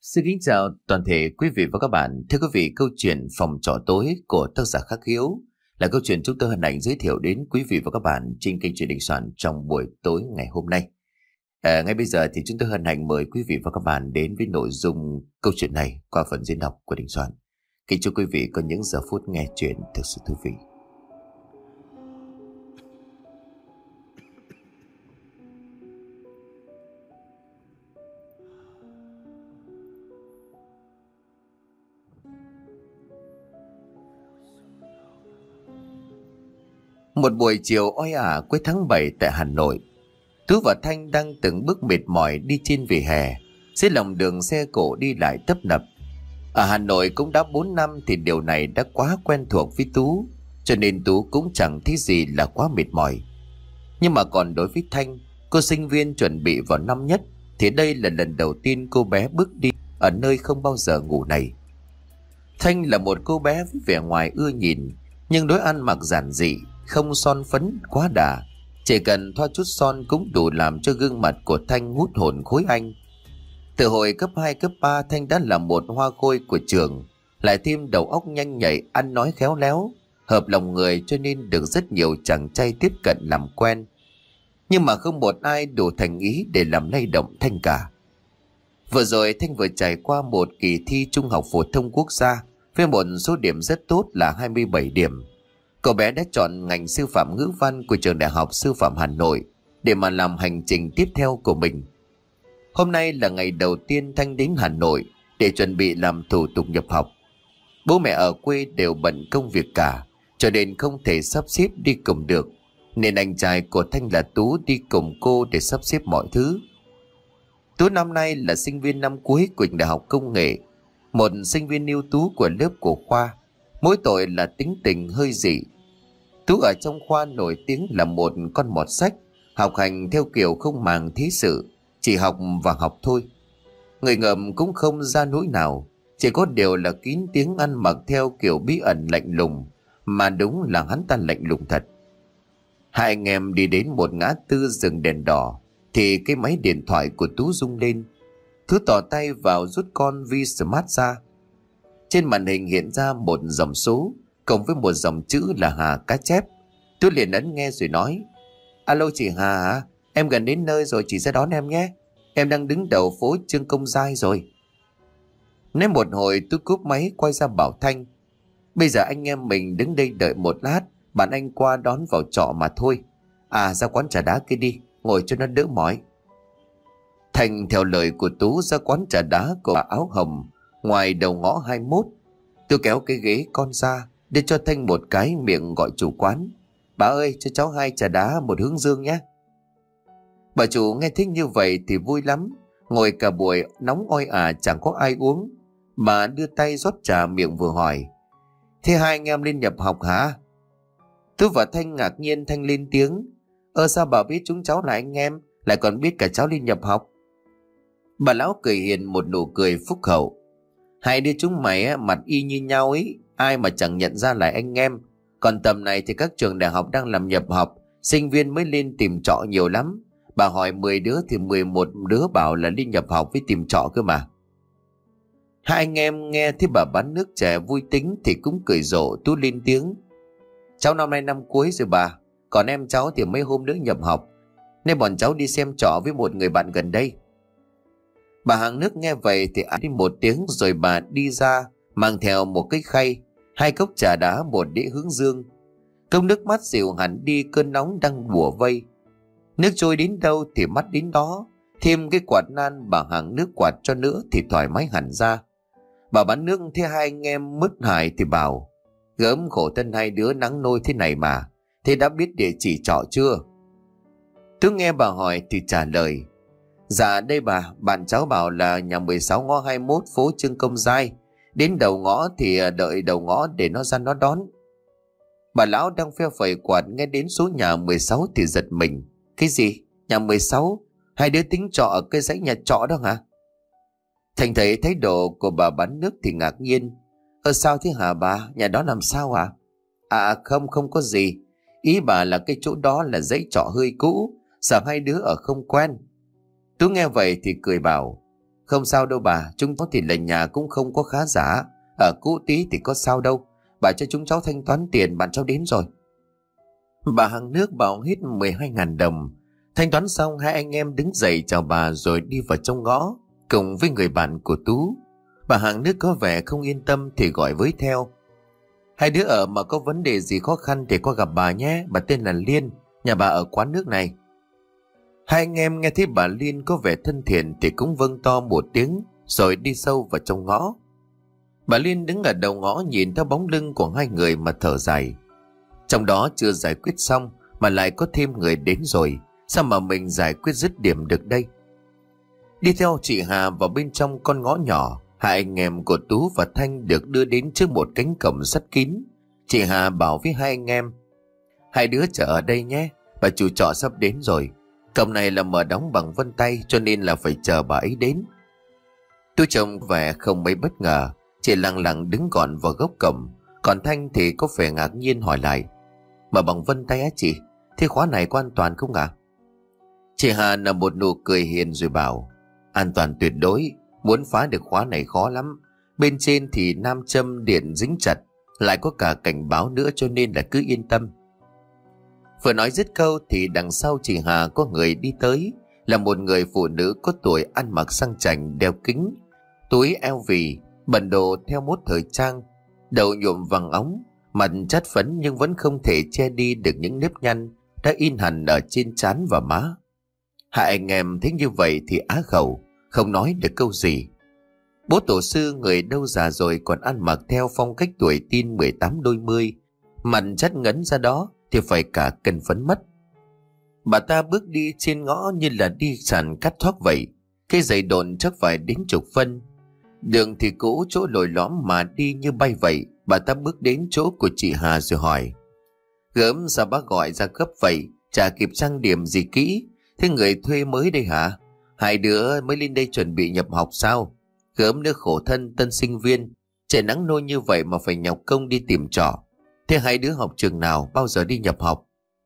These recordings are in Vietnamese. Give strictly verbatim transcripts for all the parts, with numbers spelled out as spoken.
Xin kính chào toàn thể quý vị và các bạn. Thưa quý vị, câu chuyện Phòng trọ tối của tác giả Khắc Hiếu là câu chuyện chúng tôi hân hạnh giới thiệu đến quý vị và các bạn trên kênh truyện Đình Soạn trong buổi tối ngày hôm nay. À, ngay bây giờ thì chúng tôi hân hạnh mời quý vị và các bạn đến với nội dung câu chuyện này qua phần diễn đọc của Đình Soạn. Kính chúc quý vị có những giờ phút nghe chuyện thực sự thú vị. Một buổi chiều oi ả cuối tháng bảy tại Hà Nội, Tú và Thanh đang từng bước mệt mỏi đi trên vỉa hè, dưới lòng đường xe cộ đi lại tấp nập. Ở Hà Nội cũng đã bốn năm thì điều này đã quá quen thuộc với Tú, cho nên Tú cũng chẳng thấy gì là quá mệt mỏi. Nhưng mà còn đối với Thanh, cô sinh viên chuẩn bị vào năm nhất, thì đây là lần đầu tiên cô bé bước đi ở nơi không bao giờ ngủ này. Thanh là một cô bé với vẻ ngoài ưa nhìn, nhưng đối ăn mặc giản dị, không son phấn quá đà. Chỉ cần thoa chút son cũng đủ làm cho gương mặt của Thanh hút hồn khối anh. Từ hồi cấp hai, cấp ba, Thanh đã là một hoa khôi của trường, lại thêm đầu óc nhanh nhạy, ăn nói khéo léo, hợp lòng người, cho nên được rất nhiều chàng trai tiếp cận làm quen. Nhưng mà không một ai đủ thành ý để làm lay động Thanh cả. Vừa rồi Thanh vừa trải qua một kỳ thi Trung học phổ thông quốc gia với một số điểm rất tốt là hai mươi bảy điểm. Cậu bé đã chọn ngành sư phạm ngữ văn của trường Đại học Sư phạm Hà Nội để mà làm hành trình tiếp theo của mình. Hôm nay là ngày đầu tiên Thanh đến Hà Nội để chuẩn bị làm thủ tục nhập học. Bố mẹ ở quê đều bận công việc cả, cho nên không thể sắp xếp đi cùng được, nên anh trai của Thanh là Tú đi cùng cô để sắp xếp mọi thứ. Tú năm nay là sinh viên năm cuối của Đại học Công nghệ, một sinh viên ưu tú của lớp của khoa. Mỗi tội là tính tình hơi dị. Tú ở trong khoa nổi tiếng là một con mọt sách, học hành theo kiểu không màng thế sự, chỉ học và học thôi. Người ngợm cũng không ra nỗi nào, chỉ có điều là kín tiếng ăn mặc theo kiểu bí ẩn lạnh lùng, mà đúng là hắn ta lạnh lùng thật. Hai anh em đi đến một ngã tư dừng đèn đỏ thì cái máy điện thoại của Tú rung lên. Tú tỏ tay vào rút con V-Smart ra. Trên màn hình hiện ra một dòng số cộng với một dòng chữ là Hà cá chép. Tú liền ấn nghe rồi nói: "Alo chị Hà hả? Em gần đến nơi rồi, chị sẽ đón em nhé. Em đang đứng đầu phố Trương Công Giai rồi." Nói một hồi Tú cúp máy quay ra bảo Thanh: "Bây giờ anh em mình đứng đây đợi một lát, bạn anh qua đón vào trọ mà thôi. À, ra quán trà đá kia đi, ngồi cho nó đỡ mỏi." Thanh theo lời của Tú ra quán trà đá của bà áo hồng ngoài đầu ngõ hai mươi mốt. Tôi kéo cái ghế con ra để cho Thanh một cái, miệng gọi chủ quán: "Bà ơi, cho cháu hai trà đá một hướng dương nhé." Bà chủ nghe thích như vậy thì vui lắm. Ngồi cả buổi nóng oi ả chẳng có ai uống, bà đưa tay rót trà, miệng vừa hỏi: "Thế hai anh em lên nhập học hả?" Tôi và Thanh ngạc nhiên. Thanh lên tiếng: "Ơ sao bà biết chúng cháu là anh em, lại còn biết cả cháu lên nhập học?" Bà lão cười hiền một nụ cười phúc hậu: "Hai đứa chúng mày á, mặt y như nhau ấy, ai mà chẳng nhận ra là anh em. Còn tầm này thì các trường đại học đang làm nhập học, sinh viên mới lên tìm trọ nhiều lắm. Bà hỏi mười đứa thì mười một đứa bảo là đi nhập học với tìm trọ cơ mà." Hai anh em nghe thấy bà bán nước chè vui tính thì cũng cười rộ. Tú lên tiếng: "Cháu năm nay năm cuối rồi bà, còn em cháu thì mấy hôm nữa nhập học, nên bọn cháu đi xem trọ với một người bạn gần đây." Bà hàng nước nghe vậy thì ăn đi một tiếng, rồi bà đi ra mang theo một cái khay, hai cốc trà đá, một đĩa hướng dương. Cốc nước mắt dịu hẳn đi cơn nóng đang bủa vây. Nước trôi đến đâu thì mắt đến đó, thêm cái quạt nan bà hàng nước quạt cho nữa thì thoải mái hẳn ra. Bà bán nước thấy hai anh em mứt hải thì bảo: "Gớm khổ thân hai đứa nắng nôi thế này mà, thế đã biết địa chỉ trọ chưa?" Tôi nghe bà hỏi thì trả lời: "Dạ đây bà, bạn cháu bảo là nhà mười sáu ngõ hai mươi mốt phố Trương Công Giai. Đến đầu ngõ thì đợi đầu ngõ để nó ra nó đón." Bà lão đang phe phẩy quạt nghe đến số nhà mười sáu thì giật mình: "Cái gì? Nhà mười sáu? Hai đứa tính trọ ở cái dãy nhà trọ đó hả?" Thành thấy thái độ của bà bán nước thì ngạc nhiên: "Ơ sao thế hả bà? Nhà đó làm sao à?" "À không, không có gì. Ý bà là cái chỗ đó là dãy trọ hơi cũ, sợ hai đứa ở không quen." Tú nghe vậy thì cười bảo: Không sao đâu bà, chúng cháu thì là nhà cũng không có khá giả. Ở cũ tí thì có sao đâu. Bà cho chúng cháu thanh toán tiền, bạn cháu đến rồi. Bà hàng nước bảo hết mười hai ngàn đồng. Thanh toán xong, hai anh em đứng dậy chào bà rồi đi vào trong ngõ cùng với người bạn của Tú. Bà hàng nước có vẻ không yên tâm thì gọi với theo. Hai đứa ở mà có vấn đề gì khó khăn thì qua gặp bà nhé. Bà tên là Liên, nhà bà ở quán nước này. Hai anh em nghe thấy bà Liên có vẻ thân thiện thì cũng vâng to một tiếng rồi đi sâu vào trong ngõ. Bà Liên đứng ở đầu ngõ nhìn theo bóng lưng của hai người mà thở dài. Trong đó chưa giải quyết xong mà lại có thêm người đến rồi. Sao mà mình giải quyết dứt điểm được đây? Đi theo chị Hà vào bên trong con ngõ nhỏ, hai anh em của Tú và Thanh được đưa đến trước một cánh cổng sắt kín. Chị Hà bảo với hai anh em: hai đứa chờ ở đây nhé, bà chủ trọ sắp đến rồi. Cổng này là mở đóng bằng vân tay cho nên là phải chờ bà ấy đến. Tú trông vẻ không mấy bất ngờ, chỉ lặng lặng đứng gọn vào góc cổng. Còn Thanh thì có vẻ ngạc nhiên hỏi lại: mở bằng vân tay á chị? Thế khóa này có an toàn không ạ? À? Chị Hà nở một nụ cười hiền rồi bảo: an toàn tuyệt đối, muốn phá được khóa này khó lắm. Bên trên thì nam châm điện dính chặt, lại có cả cảnh báo nữa cho nên là cứ yên tâm. Vừa nói dứt câu thì đằng sau chị Hà có người đi tới, là một người phụ nữ có tuổi, ăn mặc sang chảnh, đeo kính, túi eo vì, bận đồ theo mốt thời trang, đầu nhuộm vàng óng, mặt chát phấn nhưng vẫn không thể che đi được những nếp nhăn đã in hẳn ở trên trán và má. Hai anh em thấy như vậy thì á khẩu, không nói được câu gì. Bố tổ sư người đâu già rồi còn ăn mặc theo phong cách tuổi teen mười tám đôi mươi, mặt chất ngấn ra đó thì phải cả cân phấn mất. Bà ta bước đi trên ngõ như là đi sàn cắt thoóc vậy, cái giày đồn chắc phải đến chục phân. Đường thì cũ, chỗ lồi lõm mà đi như bay vậy. Bà ta bước đến chỗ của chị Hà rồi hỏi: gớm, sao bác gọi ra gấp vậy? Chả kịp trang điểm gì kỹ. Thế người thuê mới đây hả? Hai đứa mới lên đây chuẩn bị nhập học sao? Gớm nữa, khổ thân tân sinh viên, trời nắng nôi như vậy mà phải nhọc công đi tìm trọ. Thế hai đứa học trường nào, bao giờ đi nhập học?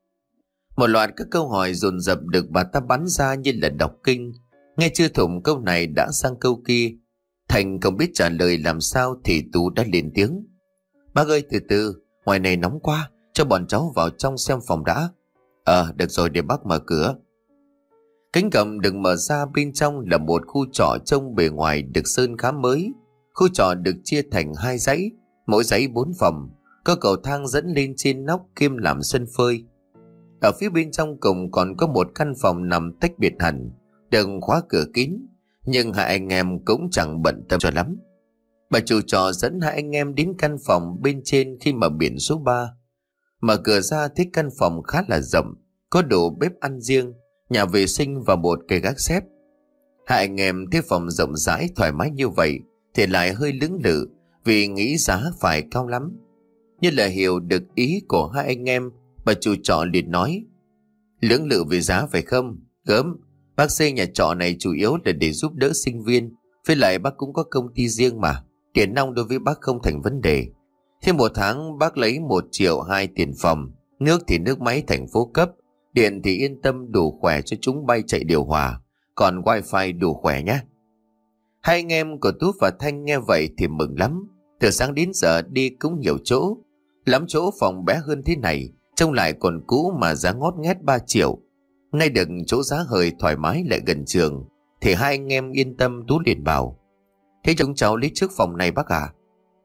Một loạt các câu hỏi dồn dập được bà ta bắn ra như là đọc kinh. Nghe chưa thủng câu này đã sang câu kia. Thành không biết trả lời làm sao thì Tú đã lên tiếng: bác ơi, từ từ, ngoài này nóng quá, cho bọn cháu vào trong xem phòng đã. Ờ, được rồi, để bác mở cửa. Cánh cổng được mở ra, bên trong là một khu trọ trông bề ngoài được sơn khá mới. Khu trọ được chia thành hai dãy, mỗi dãy bốn phòng, có cầu thang dẫn lên trên nóc kiêm làm sân phơi. Ở phía bên trong cùng còn có một căn phòng nằm tách biệt hẳn, được khóa cửa kín, nhưng hai anh em cũng chẳng bận tâm cho lắm. Bà chủ trọ dẫn hai anh em đến căn phòng bên trên khi mà biển số ba. Mở cửa ra thấy căn phòng khá là rộng, có đủ bếp ăn riêng, nhà vệ sinh và một cây gác xếp. Hai anh em thấy phòng rộng rãi thoải mái như vậy thì lại hơi lưỡng lự, vì nghĩ giá phải cao lắm. Như là hiểu được ý của hai anh em, bà chủ trọ liền nói: lưỡng lự về giá phải không? Gớm, bác xây nhà trọ này chủ yếu là để giúp đỡ sinh viên, với lại bác cũng có công ty riêng mà, tiền nong đối với bác không thành vấn đề. Thế một tháng bác lấy một triệu hai tiền phòng, nước thì nước máy thành phố cấp, điện thì yên tâm đủ khỏe cho chúng bay chạy điều hòa, còn wifi đủ khỏe nhé. Hai anh em của Tú và Thanh nghe vậy thì mừng lắm. Từ sáng đến giờ đi cũng nhiều chỗ, lắm chỗ phòng bé hơn thế này, trông lại còn cũ mà giá ngót nghét ba triệu. Nay được chỗ giá hời thoải mái lại gần trường thì hai anh em yên tâm. Tú liền bảo: thế chúng cháu lấy trước phòng này bác à?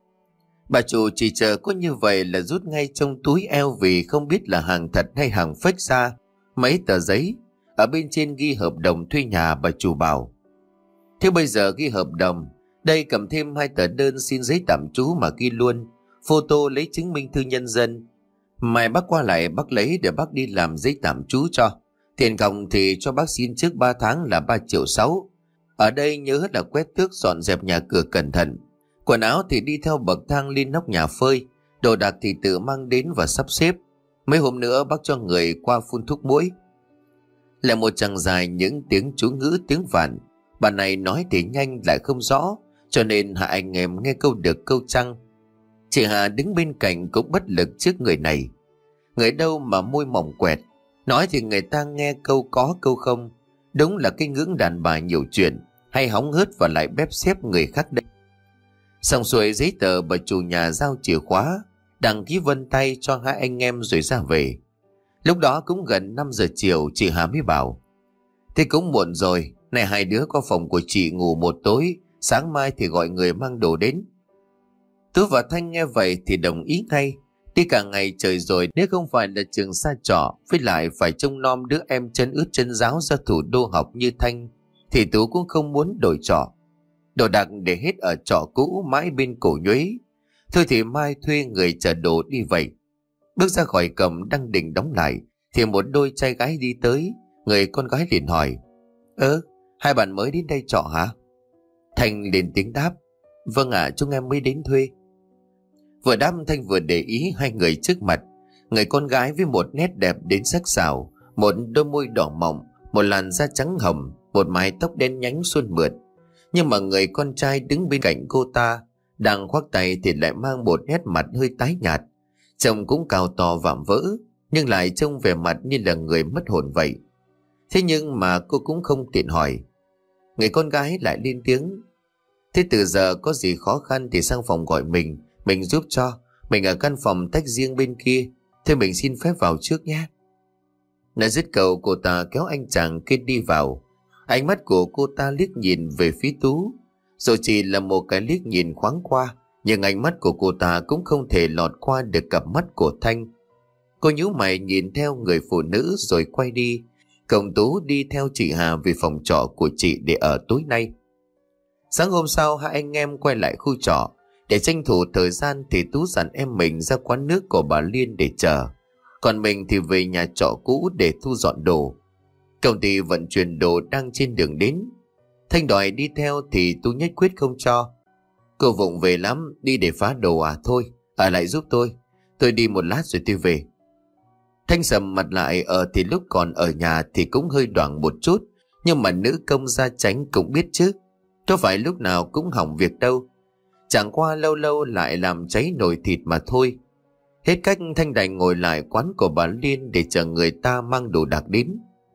Bà chủ chỉ chờ có như vậy là rút ngay trong túi eo, vì không biết là hàng thật hay hàng fake ra mấy tờ giấy. Ở bên trên ghi hợp đồng thuê nhà. Bà chủ bảo: thế bây giờ ghi hợp đồng, đây cầm thêm hai tờ đơn xin giấy tạm trú mà ghi luôn, photo lấy chứng minh thư nhân dân. Mai bác qua lại bác lấy để bác đi làm giấy tạm trú cho. Tiền còng thì cho bác xin trước ba tháng là ba triệu sáu. Ở đây nhớ là quét tước dọn dẹp nhà cửa cẩn thận. Quần áo thì đi theo bậc thang lên nóc nhà phơi, đồ đạc thì tự mang đến và sắp xếp. Mấy hôm nữa bác cho người qua phun thuốc muỗi. Lại một chàng dài những tiếng chú ngữ tiếng Phạn. Bà này nói thì nhanh lại không rõ, cho nên hai anh em nghe câu được câu trăng. Chị Hà đứng bên cạnh cũng bất lực trước người này. Người đâu mà môi mỏng quẹt, nói thì người ta nghe câu có câu không. Đúng là cái ngưỡng đàn bà nhiều chuyện, hay hóng hớt và lại bếp xếp người khác đây? Xong xuôi giấy tờ, bà chủ nhà giao chìa khóa, đăng ký vân tay cho hai anh em rồi ra về. Lúc đó cũng gần năm giờ chiều, chị Hà mới bảo: thế cũng muộn rồi, này hai đứa có phòng của chị ngủ một tối, sáng mai thì gọi người mang đồ đến. Tú và Thanh nghe vậy thì đồng ý ngay. Đi cả ngày trời rồi, nếu không phải là trường xa trọ, với lại phải trông nom đứa em chân ướt chân ráo ra thủ đô học như Thanh, thì Tú cũng không muốn đổi trọ. Đồ đạc để hết ở trọ cũ mãi bên cổ nhuế. Thôi thì mai thuê người chở đồ đi vậy. Bước ra khỏi cổng đang định đóng lại thì một đôi trai gái đi tới. Người con gái liền hỏi: ơ, hai bạn mới đến đây trọ hả? Thanh liền tiếng đáp: vâng ạ, chúng em mới đến thuê. Vừa đáp Thanh vừa để ý hai người trước mặt. Người con gái với một nét đẹp đến sắc sảo, một đôi môi đỏ mọng, một làn da trắng hồng, một mái tóc đen nhánh suôn mượt. Nhưng mà người con trai đứng bên cạnh cô ta, đang khoác tay thì lại mang một nét mặt hơi tái nhạt. Trông cũng cao to vạm vỡ, nhưng lại trông vẻ mặt như là người mất hồn vậy. Thế nhưng mà cô cũng không tiện hỏi. Người con gái lại lên tiếng: thế từ giờ có gì khó khăn thì sang phòng gọi mình, mình giúp cho. Mình ở căn phòng tách riêng bên kia, thế mình xin phép vào trước nhé. Nói dứt câu, cô ta kéo anh chàng kia đi vào. Ánh mắt của cô ta liếc nhìn về phía Tú, rồi chỉ là một cái liếc nhìn thoáng qua, nhưng ánh mắt của cô ta cũng không thể lọt qua được cặp mắt của Thanh. Cô nhíu mày nhìn theo người phụ nữ rồi quay đi. Còn Tú đi theo chị Hà về phòng trọ của chị để ở tối nay. Sáng hôm sau, hai anh em quay lại khu trọ. Để tranh thủ thời gian thì Tú dặn em mình ra quán nước của bà Liên để chờ, còn mình thì về nhà trọ cũ để thu dọn đồ. Công ty vận chuyển đồ đang trên đường đến. Thanh đòi đi theo thì Tú nhất quyết không cho. Cô vụng về lắm, đi để phá đồ à? Thôi, ở lại giúp tôi. Tôi đi một lát rồi tôi về. Thanh sầm mặt lại. Ở thì lúc còn ở nhà thì cũng hơi đoảng một chút, nhưng mà nữ công gia chánh cũng biết chứ, đâu phải lúc nào cũng hỏng việc đâu. Chẳng qua lâu lâu lại làm cháy nồi thịt mà thôi. Hết cách, Thanh đành ngồi lại quán của bà Liên để chờ người ta mang đồ đạc đến.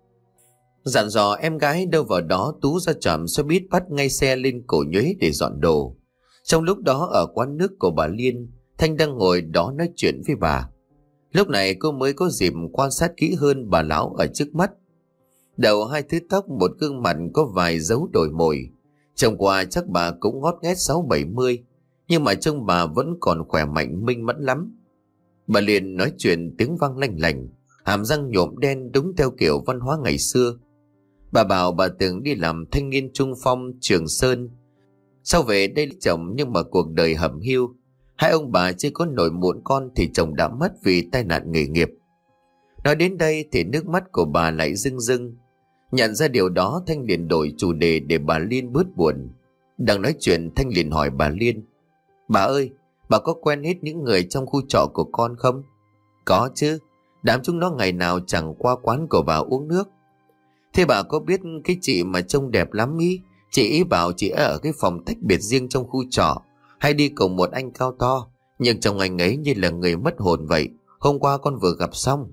Dặn dò em gái đâu vào đó, Tú ra trạm xe buýt bắt ngay xe lên Cổ Nhuế để dọn đồ. Trong lúc đó ở quán nước của bà Liên, Thanh đang ngồi đó nói chuyện với bà. Lúc này cô mới có dịp quan sát kỹ hơn bà lão ở trước mắt. Đầu hai thứ tóc, một gương mặt có vài dấu đổi mồi. Trông qua chắc bà cũng ngót nghét sáu bảy mươi, nhưng mà trông bà vẫn còn khỏe mạnh minh mẫn lắm. Bà liền nói chuyện tiếng vang lanh lành, hàm răng nhộm đen đúng theo kiểu văn hóa ngày xưa. Bà bảo bà từng đi làm thanh niên trung phong Trường Sơn, sau về đây lấy chồng nhưng mà cuộc đời hẩm hiu. Hai ông bà chưa có nổi muộn con thì chồng đã mất vì tai nạn nghề nghiệp. Nói đến đây thì nước mắt của bà lại rưng rưng. Nhận ra điều đó, Thanh liền đổi chủ đề để bà Liên bớt buồn. Đang nói chuyện, Thanh liền hỏi bà Liên: bà ơi, bà có quen hết những người trong khu trọ của con không? Có chứ, đám chúng nó ngày nào chẳng qua quán của bà uống nước. Thế bà có biết cái chị mà trông đẹp lắm ý? Chị ý bảo chị ở cái phòng tách biệt riêng trong khu trọ, hay đi cùng một anh cao to, nhưng trông anh ấy như là người mất hồn vậy. Hôm qua con vừa gặp xong.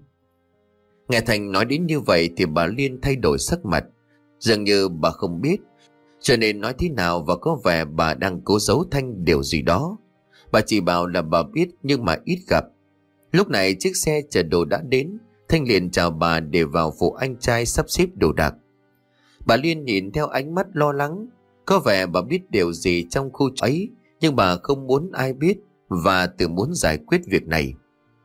Nghe Thành nói đến như vậy thì bà Liên thay đổi sắc mặt, dường như bà không biết, cho nên nói thế nào và có vẻ bà đang cố giấu Thanh điều gì đó. Bà chỉ bảo là bà biết nhưng mà ít gặp. Lúc này chiếc xe chở đồ đã đến. Thanh liền chào bà để vào phụ anh trai sắp xếp đồ đạc. Bà Liên nhìn theo ánh mắt lo lắng, có vẻ bà biết điều gì trong khu ấy, nhưng bà không muốn ai biết và tự muốn giải quyết việc này.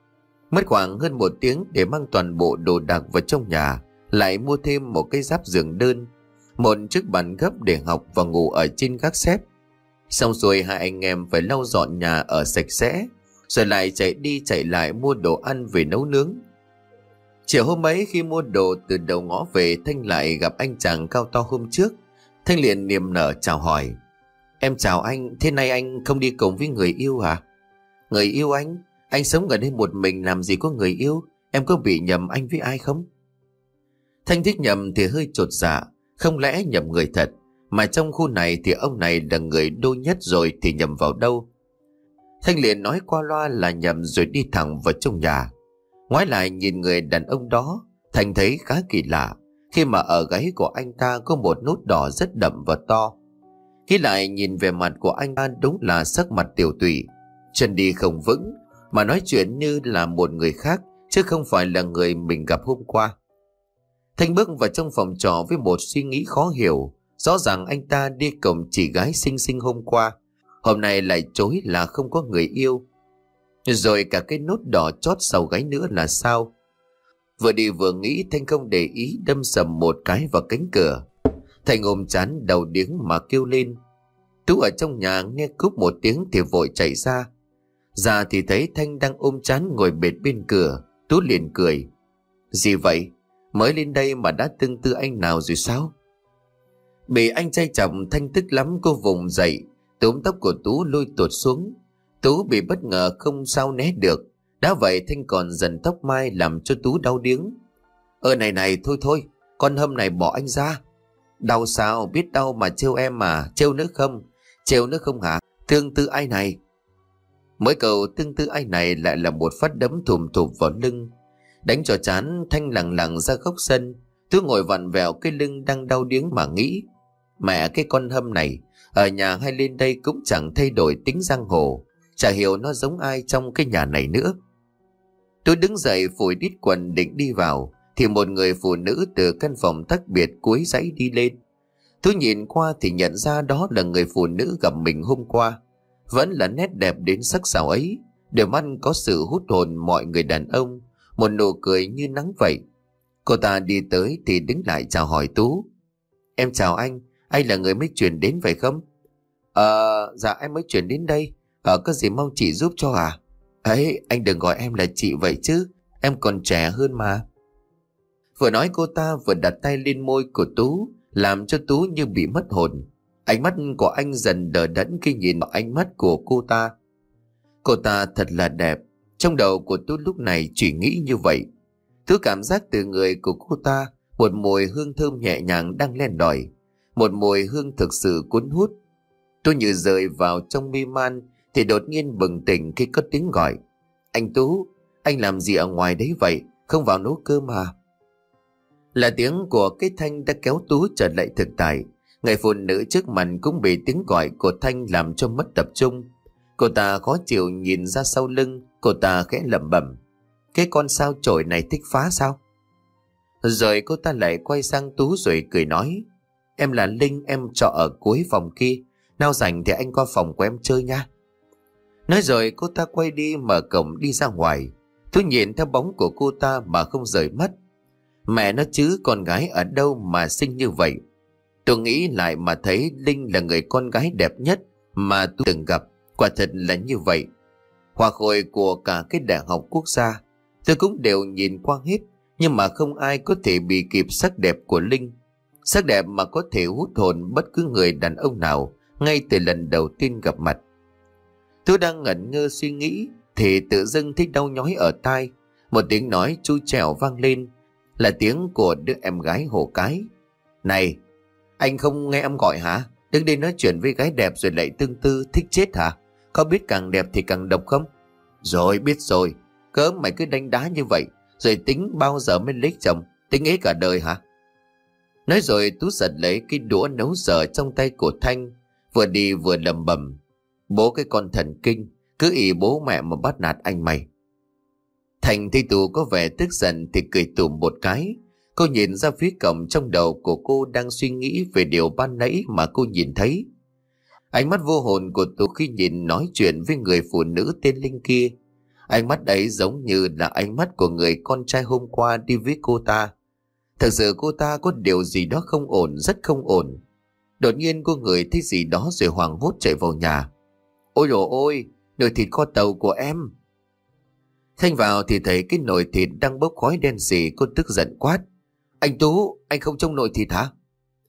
Mất khoảng hơn một tiếng để mang toàn bộ đồ đạc vào trong nhà, lại mua thêm một cái giáp giường đơn, một chiếc bàn gấp để học và ngủ ở trên gác xếp. Xong rồi hai anh em phải lau dọn nhà ở sạch sẽ, rồi lại chạy đi chạy lại mua đồ ăn về nấu nướng. Chiều hôm ấy khi mua đồ từ đầu ngõ về, Thanh lại gặp anh chàng cao to hôm trước. Thanh liền niềm nở chào hỏi: em chào anh, thế nay anh không đi cùng với người yêu hả? Người yêu anh? Anh sống ở đây một mình làm gì có người yêu? Em có bị nhầm anh với ai không? Thanh thích nhầm thì hơi chột dạ, không lẽ nhầm người thật, mà trong khu này thì ông này là người đôi nhất rồi thì nhầm vào đâu. Thanh liền nói qua loa là nhầm rồi đi thẳng vào trong nhà. Ngoái lại nhìn người đàn ông đó, Thanh thấy khá kỳ lạ. khi mà ở gáy của anh ta có một nốt đỏ rất đậm và to. Khi lại nhìn về mặt của anh ta đúng là sắc mặt tiểu tụy, chân đi không vững, mà nói chuyện như là một người khác chứ không phải là người mình gặp hôm qua. Thanh bước vào trong phòng trọ với một suy nghĩ khó hiểu. Rõ ràng anh ta đi cổng chị gái xinh xinh hôm qua, hôm nay lại chối là không có người yêu. Rồi cả cái nốt đỏ chót sau gáy nữa là sao? Vừa đi vừa nghĩ, Thanh không để ý đâm sầm một cái vào cánh cửa. Thanh ôm chán đầu điếng mà kêu lên. Tú ở trong nhà nghe cúp một tiếng thì vội chạy ra. Ra thì thấy Thanh đang ôm chán ngồi bệt bên cửa. Tú liền cười. Gì vậy? Mới lên đây mà đã tương tư anh nào rồi sao? Bị anh trai chồng, Thanh tức lắm, cô vùng dậy, túm tóc của Tú lôi tuột xuống. Tú bị bất ngờ không sao né được. Đã vậy Thanh còn dần tóc mai làm cho Tú đau điếng. Ơ này này, thôi thôi, con Hâm này bỏ anh ra. Đau sao? Biết đau mà trêu em mà. Trêu nữa không? Trêu nữa không hả? Tương tư ai này? Mỗi câu tương tư ai này lại là một phát đấm thùm thụp vào lưng. Đánh cho chán, Thanh lẳng lặng ra góc sân. Tú ngồi vặn vẹo cái lưng đang đau điếng mà nghĩ. Mẹ cái con Hâm này, ở nhà hay lên đây cũng chẳng thay đổi tính giang hồ. Chả hiểu nó giống ai trong cái nhà này nữa. Tôi đứng dậy phủi đít quần định đi vào, thì một người phụ nữ từ căn phòng tách biệt cuối dãy đi lên. Tôi nhìn qua thì nhận ra đó là người phụ nữ gặp mình hôm qua. Vẫn là nét đẹp đến sắc sảo ấy, đôi mắt có sự hút hồn mọi người đàn ông, một nụ cười như nắng vậy. Cô ta đi tới thì đứng lại chào hỏi Tú. Em chào anh, anh là người mới chuyển đến phải không? Ờ, dạ em mới chuyển đến đây. Ờ, có gì mong chị giúp cho à? Ấy, anh đừng gọi em là chị vậy chứ, em còn trẻ hơn mà. Vừa nói cô ta vừa đặt tay lên môi của Tú, làm cho Tú như bị mất hồn. Ánh mắt của anh dần đờ đẫn khi nhìn vào ánh mắt của cô ta. Cô ta thật là đẹp. Trong đầu của Tú lúc này chỉ nghĩ như vậy. Tú cảm giác từ người của cô ta một mùi hương thơm nhẹ nhàng đang len lỏi, một mùi hương thực sự cuốn hút. Tôi như rơi vào trong mê man thì đột nhiên bừng tỉnh khi có tiếng gọi. Anh Tú, anh làm gì ở ngoài đấy vậy? Không vào nấu cơm mà. Là tiếng của cái Thanh đã kéo Tú trở lại thực tại. Người phụ nữ trước mặt cũng bị tiếng gọi của Thanh làm cho mất tập trung. Cô ta khó chịu nhìn ra sau lưng. Cô ta khẽ lẩm bẩm. Cái con sao chổi này thích phá sao? Rồi cô ta lại quay sang Tú rồi cười nói. Em là Linh, em trọ ở cuối phòng kia. Nào rảnh thì anh qua phòng của em chơi nha. Nói rồi cô ta quay đi mở cổng đi ra ngoài. Tú nhìn theo bóng của cô ta mà không rời mắt. Mẹ nó chứ, con gái ở đâu mà xinh như vậy? Tôi nghĩ lại mà thấy Linh là người con gái đẹp nhất mà tôi từng gặp. Quả thật là như vậy. Hoa khôi của cả cái đại học quốc gia tôi cũng đều nhìn qua hết, nhưng mà không ai có thể bị kịp sắc đẹp của Linh. Sắc đẹp mà có thể hút hồn bất cứ người đàn ông nào ngay từ lần đầu tiên gặp mặt. Tôi đang ngẩn ngơ suy nghĩ thì tự dưng thấy đau nhói ở tai. Một tiếng nói chu trẻo vang lên, là tiếng của đứa em gái Hồ Cái. Này, anh không nghe em gọi hả? Đứng đây nói chuyện với gái đẹp rồi lại tương tư, thích chết hả? Có biết càng đẹp thì càng độc không? Rồi, biết rồi. Cớ mày cứ đánh đá như vậy rồi tính bao giờ mới lấy chồng? Tính ấy cả đời hả? Nói rồi Tú giật lấy cái đũa nấu dở trong tay của Thanh, vừa đi vừa lầm bầm. Bố cái con thần kinh, cứ ỷ bố mẹ mà bắt nạt anh mày. Thành thấy Tú có vẻ tức giận thì cười tủm một cái. Cô nhìn ra phía cổng, trong đầu của cô đang suy nghĩ về điều ban nãy mà cô nhìn thấy. Ánh mắt vô hồn của Tú khi nhìn nói chuyện với người phụ nữ tên Linh kia. Ánh mắt ấy giống như là ánh mắt của người con trai hôm qua đi với cô ta. Thật sự cô ta có điều gì đó không ổn, rất không ổn. Đột nhiên cô ngửi thấy gì đó rồi hoảng hốt chạy vào nhà. Ôi dồi ôi, nồi thịt kho tàu của em. Thanh vào thì thấy cái nồi thịt đang bốc khói đen sì. Cô tức giận quát. Anh Tú, anh không trông nồi thịt hả?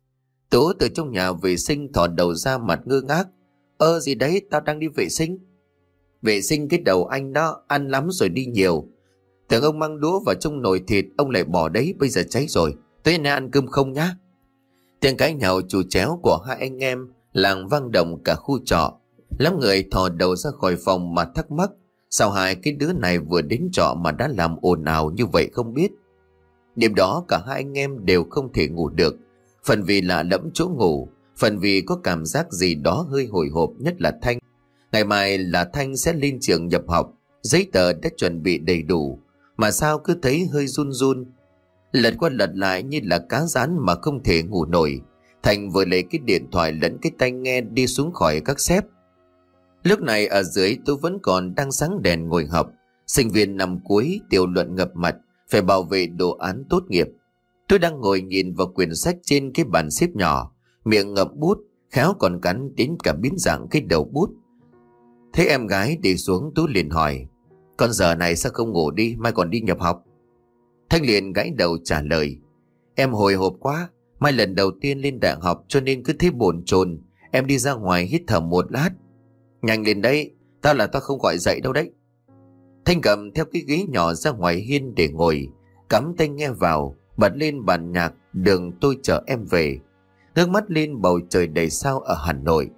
Tú từ trong nhà vệ sinh thò đầu ra, mặt ngơ ngác. Ơ gì đấy, tao đang đi vệ sinh. Vệ sinh cái đầu anh đó, ăn lắm rồi đi nhiều. Tưởng ông mang đũa vào trong nồi thịt, ông lại bỏ đấy, bây giờ cháy rồi. Tối nay ăn cơm không nhá? Tiếng cãi nhau chù chéo của hai anh em làng vang động cả khu trọ. Lắm người thò đầu ra khỏi phòng mà thắc mắc, sao hai cái đứa này vừa đến trọ mà đã làm ồn ào như vậy không biết. Đêm đó cả hai anh em đều không thể ngủ được, phần vì lạ lẫm chỗ ngủ, phần vì có cảm giác gì đó hơi hồi hộp, nhất là Thanh. Ngày mai là Thanh sẽ lên trường nhập học, giấy tờ đã chuẩn bị đầy đủ, mà sao cứ thấy hơi run run. Lật qua lật lại như là cá rán mà không thể ngủ nổi. Thành vừa lấy cái điện thoại lẫn cái tai nghe đi xuống khỏi các xếp. Lúc này ở dưới tôi vẫn còn đang sáng đèn ngồi học. Sinh viên năm cuối, tiểu luận ngập mặt, phải bảo vệ đồ án tốt nghiệp. Tôi đang ngồi nhìn vào quyển sách trên cái bàn xếp nhỏ, miệng ngậm bút, khéo còn cắn đến cả biến dạng cái đầu bút. Thấy em gái đi xuống, Tú liền hỏi: "Con giờ này sao không ngủ đi, mai còn đi nhập học?" Thanh liền gãi đầu trả lời: "Em hồi hộp quá, mai lần đầu tiên lên đại học cho nên cứ thấy bồn chồn. Em đi ra ngoài hít thở một lát." "Nhanh lên đấy, tao là tao không gọi dậy đâu đấy." Thanh cầm theo cái ghế nhỏ ra ngoài hiên để ngồi, cắm tai nghe vào, bật lên bản nhạc Đường Tôi Chờ Em Về, ngước mắt lên bầu trời đầy sao ở Hà Nội.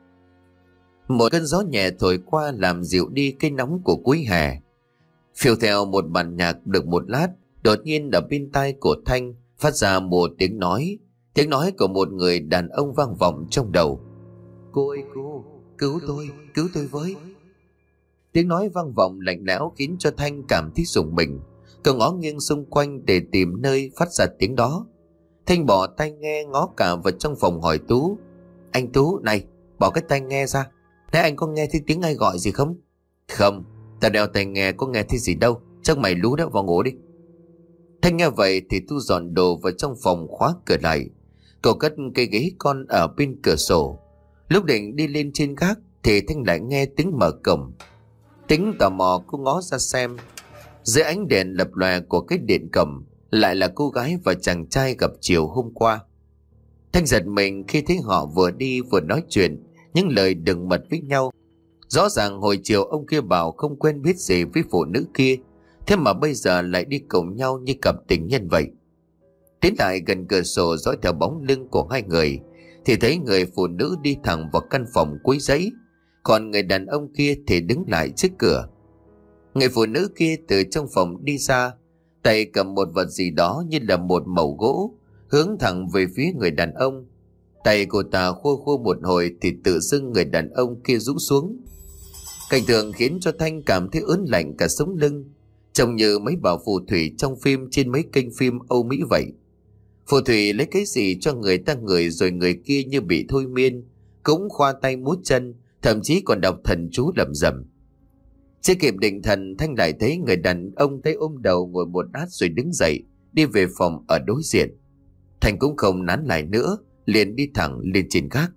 Một cơn gió nhẹ thổi qua làm dịu đi cái nóng của cuối hè. Phiêu theo một bản nhạc được một lát, đột nhiên ở bên tai của Thanh phát ra một tiếng nói, tiếng nói của một người đàn ông vang vọng trong đầu: "Cô ơi cô, cứu tôi, cứu tôi với." Tiếng nói vang vọng lạnh lẽo khiến cho Thanh cảm thấy rùng mình. Cậu ngó nghiêng xung quanh để tìm nơi phát ra tiếng đó. Thanh bỏ tai nghe ngó cả vào trong phòng hỏi Tú: "Anh Tú, này, bỏ cái tai nghe ra. Nãy anh có nghe thấy tiếng ai gọi gì không?" "Không, tao đeo tai nghe có nghe thấy gì đâu. Chắc mày lú đó, vào ngủ đi." Thanh nghe vậy thì Tú dọn đồ vào trong phòng, khóa cửa lại. Cậu cất cái ghế con ở bên cửa sổ. Lúc định đi lên trên gác thì Thanh lại nghe tiếng mở cổng. Tính tò mò cô ngó ra xem. Dưới ánh đèn lập lòe của cái điện cổng lại là cô gái và chàng trai gặp chiều hôm qua. Thanh giật mình khi thấy họ vừa đi vừa nói chuyện những lời đừng mật với nhau. Rõ ràng hồi chiều ông kia bảo không quen biết gì với phụ nữ kia, thế mà bây giờ lại đi cùng nhau như cặp tình nhân vậy. Tiến lại gần cửa sổ dõi theo bóng lưng của hai người thì thấy người phụ nữ đi thẳng vào căn phòng cuối giấy, còn người đàn ông kia thì đứng lại trước cửa. Người phụ nữ kia từ trong phòng đi ra, tay cầm một vật gì đó như là một mẩu gỗ, hướng thẳng về phía người đàn ông. Tay cô ta khua khua một hồi thì tự dưng người đàn ông kia rũ xuống. Cảnh tượng khiến cho Thanh cảm thấy ớn lạnh cả sống lưng, trông như mấy bà phù thủy trong phim trên mấy kênh phim Âu Mỹ vậy. Phù thủy lấy cái gì cho người ta ngửi rồi người kia như bị thôi miên, cũng khoa tay múa chân, thậm chí còn đọc thần chú lẩm rẩm. Chưa kịp định thần, Thanh lại thấy người đàn ông tay ôm đầu ngồi một lát rồi đứng dậy đi về phòng ở đối diện. Thanh cũng không nán lại nữa, liền đi thẳng lên trên gác.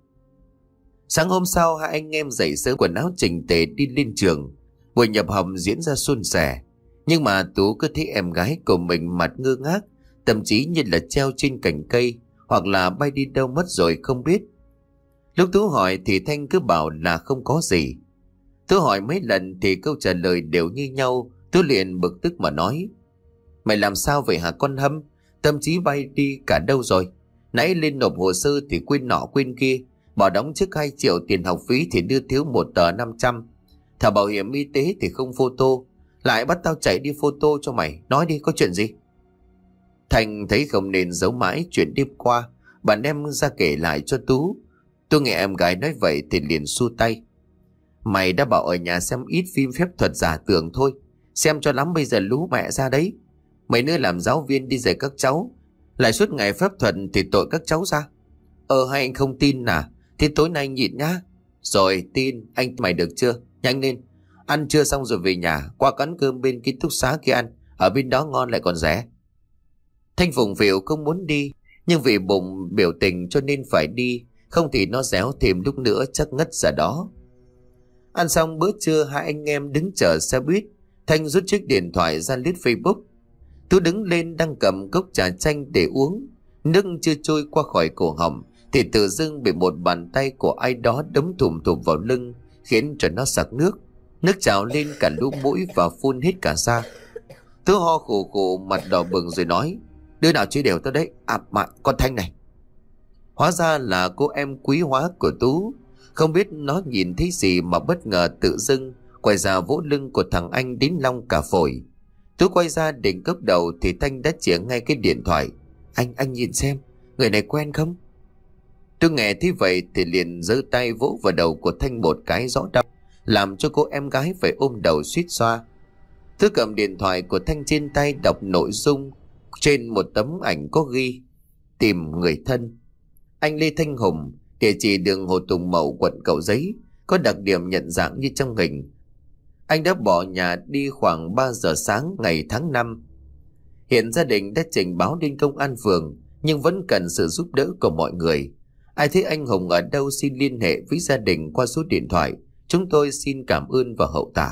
Sáng hôm sau, hai anh em dậy sớm quần áo chỉnh tề đi lên trường. Buổi nhập học diễn ra suôn sẻ, nhưng mà Tú cứ thấy em gái của mình mặt ngơ ngác, thậm chí như là treo trên cành cây hoặc là bay đi đâu mất rồi không biết. Lúc Tú hỏi thì Thanh cứ bảo là không có gì. Tú hỏi mấy lần thì câu trả lời đều như nhau. Tú liền bực tức mà nói: "Mày làm sao vậy hả con Hâm? Tâm trí bay đi cả đâu rồi? Nãy lên nộp hồ sơ thì quên nọ quên kia, bảo đóng trước hai triệu tiền học phí thì đưa thiếu một tờ năm trăm. Thẻ bảo hiểm y tế thì không photo, lại bắt tao chạy đi photo cho mày. Nói đi, có chuyện gì?" Thành thấy không nên giấu mãi chuyện đêm qua, bạn đem ra kể lại cho Tú. Tôi nghe em gái nói vậy thì liền xua tay: "Mày đã bảo ở nhà xem ít phim phép thuật giả tưởng thôi, xem cho lắm bây giờ lú mẹ ra đấy. Mấy nữa làm giáo viên đi dạy các cháu, lại suốt ngày phép thuật thì tội các cháu ra. Ờ hay anh không tin à? Thì tối nay nhịn nhá." "Rồi tin, anh mày được chưa? Nhanh lên, ăn trưa xong rồi về nhà, qua quán cơm bên ký túc xá kia ăn, ở bên đó ngon lại còn rẻ." Thanh phụng phịu không muốn đi, nhưng vì bụng biểu tình cho nên phải đi, không thì nó réo thêm lúc nữa chắc ngất ra đó. Ăn xong bữa trưa, hai anh em đứng chờ xe buýt. Thanh rút chiếc điện thoại ra lướt Facebook. Tú đứng lên đang cầm cốc trà chanh để uống. Nước chưa trôi qua khỏi cổ họng thì tự dưng bị một bàn tay của ai đó đấm thùm thùm vào lưng, khiến cho nó sặc nước. Nước trào lên cả lỗ mũi và phun hết cả ra. Tú ho khổ khổ, mặt đỏ bừng rồi nói: "Đứa nào chơi đều tao đấy. À mà con Thanh này." Hóa ra là cô em quý hóa của Tú. Không biết nó nhìn thấy gì mà bất ngờ tự dưng quay ra vỗ lưng của thằng anh đến long cả phổi. Tú quay ra định cốc đầu thì Thanh đã chĩa ngay cái điện thoại. Anh, anh nhìn xem, người này quen không? Tôi nghe thế vậy thì liền giơ tay vỗ vào đầu của Thanh một cái rõ đau, làm cho cô em gái phải ôm đầu suýt xoa. Tôi cầm điện thoại của Thanh trên tay đọc nội dung trên một tấm ảnh có ghi tìm người thân. Anh Lê Thanh Hùng, địa chỉ đường Hồ Tùng Mậu, quận Cầu Giấy, có đặc điểm nhận dạng như trong hình. Anh đã bỏ nhà đi khoảng ba giờ sáng ngày tháng năm. Hiện gia đình đã trình báo đến công an phường nhưng vẫn cần sự giúp đỡ của mọi người. Ai thấy anh Hùng ở đâu xin liên hệ với gia đình qua số điện thoại. Chúng tôi xin cảm ơn và hậu tạ.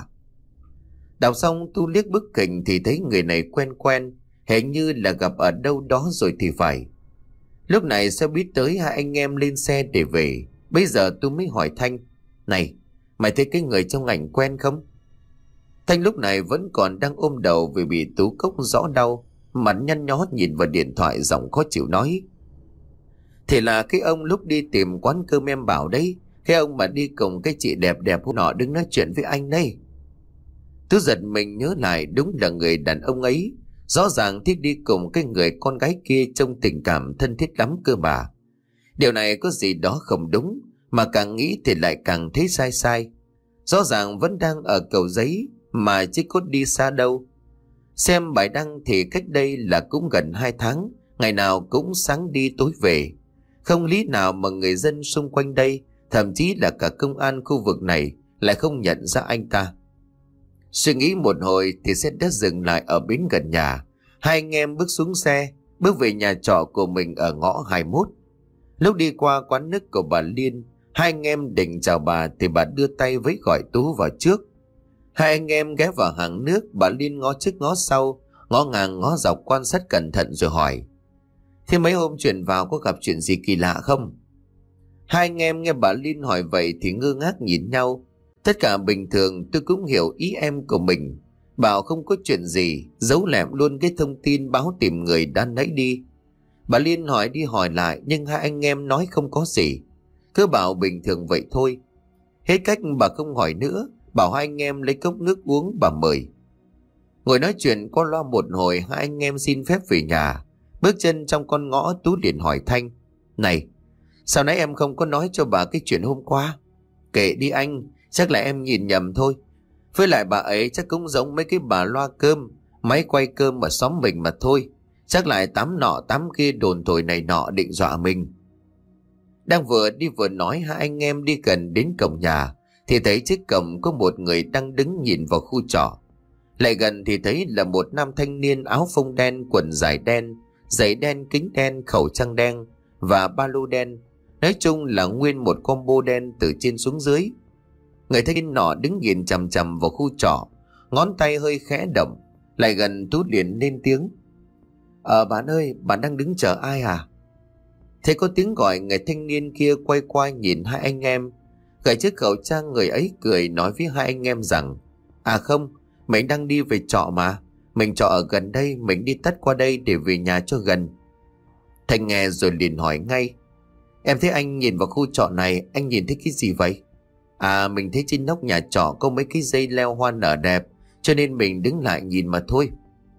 Đọc xong tôi liếc bức hình thì thấy người này quen quen, hình như là gặp ở đâu đó rồi thì phải. Lúc này xe buýt tới, hai anh em lên xe để về. Bây giờ tôi mới hỏi Thanh, này, mày thấy cái người trong ảnh quen không? Thanh lúc này vẫn còn đang ôm đầu vì bị Tú cốc rõ đau, mặt nhăn nhó nhìn vào điện thoại, giọng khó chịu nói. Thì là cái ông lúc đi tìm quán cơm em bảo đấy, cái ông mà đi cùng cái chị đẹp đẹp hôm nọ đứng nói chuyện với anh đây. Tú giật mình nhớ lại, đúng là người đàn ông ấy, rõ ràng thích đi cùng cái người con gái kia trông tình cảm thân thiết lắm cơ mà. Điều này có gì đó không đúng, mà càng nghĩ thì lại càng thấy sai sai. Rõ ràng vẫn đang ở Cầu Giấy mà chứ có đi xa đâu. Xem bài đăng thì cách đây là cũng gần hai tháng, ngày nào cũng sáng đi tối về. Không lý nào mà người dân xung quanh đây, thậm chí là cả công an khu vực này, lại không nhận ra anh ta. Suy nghĩ một hồi thì xe đã dừng lại ở bến gần nhà. Hai anh em bước xuống xe, bước về nhà trọ của mình ở ngõ hai mươi mốt. Lúc đi qua quán nước của bà Liên, hai anh em định chào bà thì bà đưa tay với gọi Tú vào trước. Hai anh em ghé vào hàng nước, bà Liên ngó trước ngó sau, ngó ngang ngó dọc quan sát cẩn thận rồi hỏi: Thế mấy hôm chuyển vào có gặp chuyện gì kỳ lạ không? Hai anh em nghe bà Liên hỏi vậy thì ngơ ngác nhìn nhau. Tất cả bình thường, tôi cũng hiểu ý em của mình. Bảo không có chuyện gì, giấu lẹm luôn cái thông tin báo tìm người đã nãy đi. Bà Liên hỏi đi hỏi lại nhưng hai anh em nói không có gì, cứ bảo bình thường vậy thôi. Hết cách bà không hỏi nữa, bảo hai anh em lấy cốc nước uống, bà mời. Ngồi nói chuyện có loa một hồi, hai anh em xin phép về nhà. Bước chân trong con ngõ, Tú liền hỏi Thanh: Này, sao nãy em không có nói cho bà cái chuyện hôm qua? Kệ đi anh, chắc là em nhìn nhầm thôi. Với lại bà ấy chắc cũng giống mấy cái bà loa cơm, máy quay cơm ở xóm mình mà thôi. Chắc lại tám nọ tám kia đồn thổi này nọ định dọa mình. Đang vừa đi vừa nói, hai anh em đi gần đến cổng nhà thì thấy trước cổng có một người đang đứng nhìn vào khu trọ. Lại gần thì thấy là một nam thanh niên áo phông đen, quần dài đen, giày đen, kính đen, khẩu trang đen và ba lô đen. Nói chung là nguyên một combo đen từ trên xuống dưới. Người thanh niên nọ đứng nhìn chằm chằm vào khu trọ, ngón tay hơi khẽ động. Lại gần Tú liền lên tiếng: Ờ bạn ơi, bạn đang đứng chờ ai à? Thế có tiếng gọi, người thanh niên kia quay qua nhìn hai anh em, gài chiếc khẩu trang. Người ấy cười nói với hai anh em rằng: À không, mình đang đi về trọ mà. Mình trọ ở gần đây, mình đi tắt qua đây để về nhà cho gần. Thanh nghe rồi liền hỏi ngay: Em thấy anh nhìn vào khu trọ này, anh nhìn thấy cái gì vậy? À, mình thấy trên nóc nhà trọ có mấy cái dây leo hoa nở đẹp, cho nên mình đứng lại nhìn mà thôi.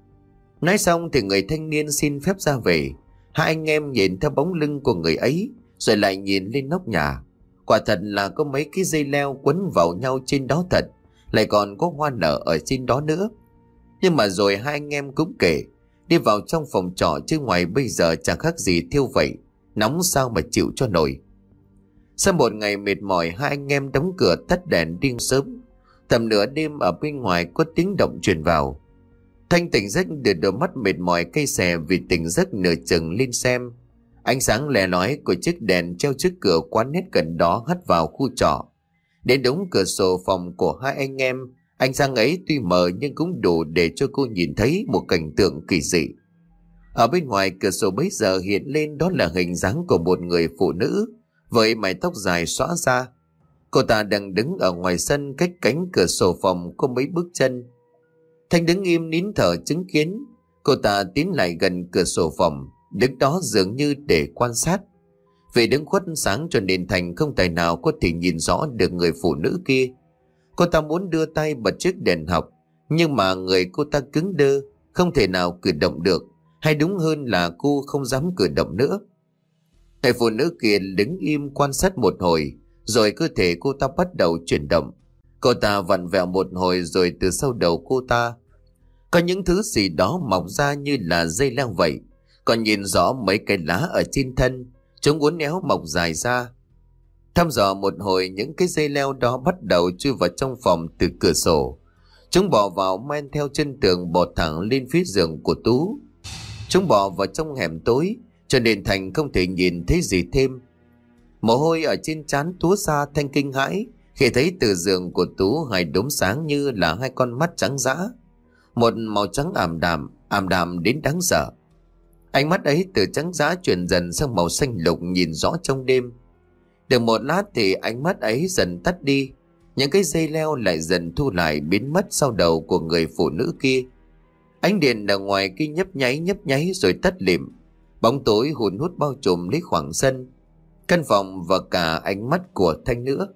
Nói xong thì người thanh niên xin phép ra về. Hai anh em nhìn theo bóng lưng của người ấy, rồi lại nhìn lên nóc nhà. Quả thật là có mấy cái dây leo quấn vào nhau trên đó thật, lại còn có hoa nở ở trên đó nữa. Nhưng mà rồi hai anh em cũng kể, đi vào trong phòng trọ chứ ngoài bây giờ chẳng khác gì thiêu vậy, nóng sao mà chịu cho nổi. Sau một ngày mệt mỏi, hai anh em đóng cửa tắt đèn đi sớm. Tầm nửa đêm ở bên ngoài có tiếng động truyền vào. Thanh tỉnh giấc từ đôi mắt mệt mỏi cay xè vì tỉnh giấc nửa chừng lên xem. Ánh sáng lè lói của chiếc đèn treo trước cửa quán nét gần đó hắt vào khu trọ. Đến đúng cửa sổ phòng của hai anh em, ánh sáng ấy tuy mờ nhưng cũng đủ để cho cô nhìn thấy một cảnh tượng kỳ dị. Ở bên ngoài cửa sổ bấy giờ hiện lên đó là hình dáng của một người phụ nữ với mái tóc dài xõa ra. Cô ta đang đứng ở ngoài sân, cách cánh cửa sổ phòng có mấy bước chân. Thanh đứng im nín thở chứng kiến. Cô ta tiến lại gần cửa sổ phòng, đứng đó dường như để quan sát. Vì đứng khuất sáng cho nên Thành không tài nào có thể nhìn rõ được người phụ nữ kia. Cô ta muốn đưa tay bật chiếc đèn học, Nhưng mà người cô ta cứng đơ, không thể nào cử động được, hay đúng hơn là cô không dám cử động nữa. Người phụ nữ kia đứng im quan sát một hồi, rồi cơ thể cô ta bắt đầu chuyển động. Cô ta vặn vẹo một hồi rồi từ sau đầu cô ta có những thứ gì đó mọc ra như là dây leo vậy. Còn nhìn rõ mấy cái lá ở trên thân, chúng uốn éo mọc dài ra. Thăm dò một hồi, những cái dây leo đó bắt đầu chui vào trong phòng từ cửa sổ. Chúng bò vào men theo chân tường, bò thẳng lên phía giường của Tú. Chúng bò vào trong hẻm tối, cho nên Thành không thể nhìn thấy gì thêm. Mồ hôi ở trên trán túa ra. Thanh kinh hãi khi thấy từ giường của Tú hai đốm sáng như là hai con mắt trắng dã, một màu trắng ảm đạm, ảm đạm đến đáng sợ. Ánh mắt ấy từ trắng dã chuyển dần sang màu xanh lục, nhìn rõ trong đêm. Được một lát thì ánh mắt ấy dần tắt đi. Những cái dây leo lại dần thu lại, biến mất sau đầu của người phụ nữ kia. Ánh điện ở ngoài kia nhấp nháy nhấp nháy rồi tắt lịm. Bóng tối hùn hút bao trùm lấy khoảng sân, căn phòng và cả ánh mắt của Thanh nữa.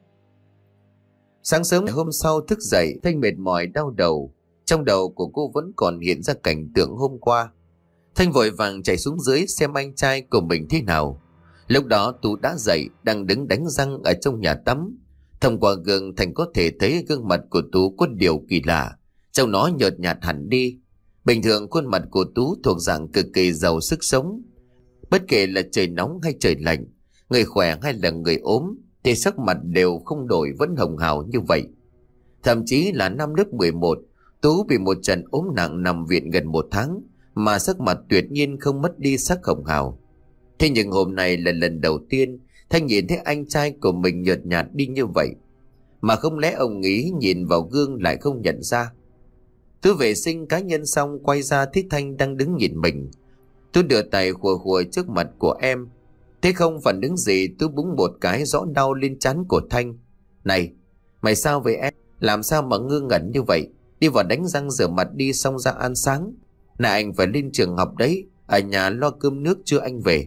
Sáng sớm hôm sau thức dậy, Thanh mệt mỏi đau đầu. Trong đầu của cô vẫn còn hiện ra cảnh tượng hôm qua. Thanh vội vàng chạy xuống dưới xem anh trai của mình thế nào. Lúc đó Tú đã dậy, đang đứng đánh răng ở trong nhà tắm. Thông qua gương, Thanh có thể thấy gương mặt của Tú có điều kỳ lạ, trong nó nhợt nhạt hẳn đi. Bình thường khuôn mặt của Tú thuộc dạng cực kỳ giàu sức sống. Bất kể là trời nóng hay trời lạnh, người khỏe hay là người ốm, thì sắc mặt đều không đổi, vẫn hồng hào như vậy. Thậm chí là năm lớp mười một, Tú bị một trận ốm nặng nằm viện gần một tháng, mà sắc mặt tuyệt nhiên không mất đi sắc hồng hào. Thế nhưng hôm nay là lần đầu tiên Thanh nhìn thấy anh trai của mình nhợt nhạt đi như vậy. Mà không lẽ ông nghĩ nhìn vào gương lại không nhận ra? Tú vệ sinh cá nhân xong quay ra thấy Thanh đang đứng nhìn mình. Tú đưa tay khùa khùa trước mặt của em. Thế không phản ứng gì, Tú búng một cái rõ đau lên trán của Thanh. Này, mày sao vậy em? Làm sao mà ngơ ngẩn như vậy? Đi vào đánh răng rửa mặt đi, xong ra ăn sáng. Này, anh phải lên trường học đấy, ở nhà lo cơm nước chưa anh về.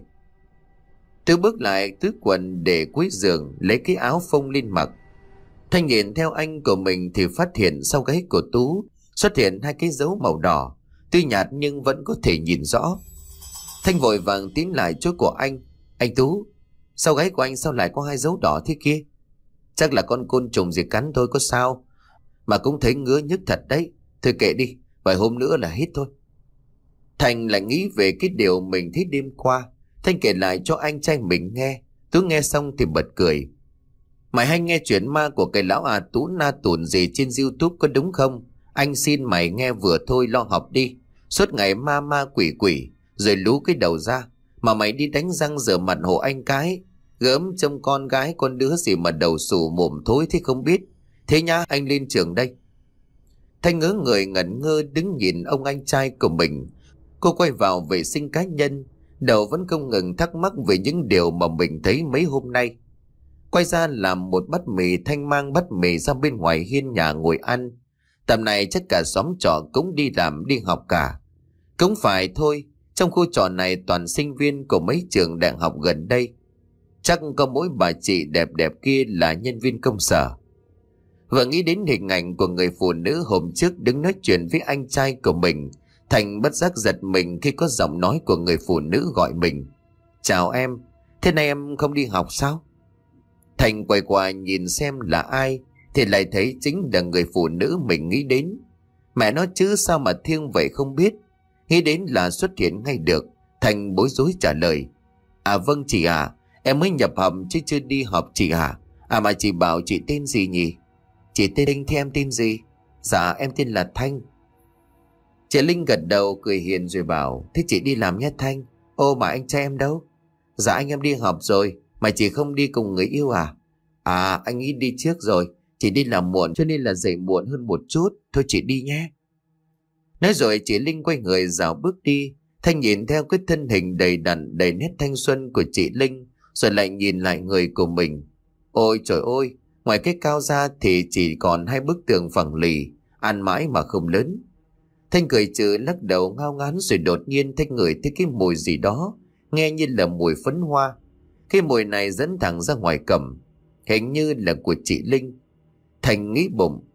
Tú bước lại túi quần để cuối giường, lấy cái áo phông lên mặc. Thanh nhìn theo anh của mình thì phát hiện sau gáy của Tú xuất hiện hai cái dấu màu đỏ, tuy nhạt nhưng vẫn có thể nhìn rõ. Thanh vội vàng tiến lại chỗ của anh. Anh Tú, sau gáy của anh sao lại có hai dấu đỏ thế kia? Chắc là con côn trùng gì cắn thôi, có sao? Mà cũng thấy ngứa nhức thật đấy. Thôi kệ đi, vài hôm nữa là hết thôi. Thành lại nghĩ về cái điều mình thấy đêm qua. Thanh kể lại cho anh trai mình nghe. Tú nghe xong thì bật cười. Mày hay nghe chuyện ma của cái lão à Tú Na Tùn gì trên YouTube có đúng không? Anh xin mày nghe vừa thôi, lo học đi. Suốt ngày ma ma quỷ quỷ, rồi lú cái đầu ra. Mà mày đi đánh răng rửa mặt hộ anh cái. Gớm trông con gái con đứa gì mà đầu xù mồm thối thế không biết. Thế nhá, anh lên trường đây. Thanh ngớ người ngẩn ngơ đứng nhìn ông anh trai của mình. Cô quay vào vệ sinh cá nhân, đầu vẫn không ngừng thắc mắc về những điều mà mình thấy mấy hôm nay. Quay ra làm một bát mì, Thanh mang bát mì ra bên ngoài hiên nhà ngồi ăn. Tầm này chắc cả xóm trọ cũng đi làm đi học cả. Cũng phải thôi, trong khu trọ này toàn sinh viên của mấy trường đại học gần đây. Chắc có mỗi bà chị đẹp đẹp kia là nhân viên công sở. Vừa nghĩ đến hình ảnh của người phụ nữ hôm trước đứng nói chuyện với anh trai của mình, Thành bất giác giật mình khi có giọng nói của người phụ nữ gọi mình. Chào em, thế này em không đi học sao? Thành quay qua nhìn xem là ai, thì lại thấy chính là người phụ nữ mình nghĩ đến. Mẹ nó chứ sao mà thiêng vậy không biết. Nghĩ đến là xuất hiện ngay được. Thành bối rối trả lời. À vâng chị à, em mới nhập học chứ chưa đi học chị à. À mà chị bảo chị tên gì nhỉ? Chị tên Linh, thì em tên gì? Dạ em tên là Thanh. Chị Linh gật đầu cười hiền rồi bảo. Thế chị đi làm nhé Thanh. Ô mà anh trai em đâu? Dạ anh em đi học rồi. Mà chị không đi cùng người yêu à? À anh ấy đi trước rồi. Chị đi làm muộn cho nên là dậy muộn hơn một chút. Thôi chị đi nhé. Nói rồi chị Linh quay người dạo bước đi. Thanh nhìn theo cái thân hình đầy đặn đầy nét thanh xuân của chị Linh, rồi lại nhìn lại người của mình. Ôi trời ơi, ngoài cái cao ra thì chỉ còn hai bức tường phẳng lì, ăn mãi mà không lớn. Thanh cười trừ lắc đầu ngao ngán, rồi đột nhiên Thanh ngửi thấy cái mùi gì đó, nghe như là mùi phấn hoa. Cái mùi này dẫn thẳng ra ngoài cổng, hình như là của chị Linh. Thanh nghĩ bụng,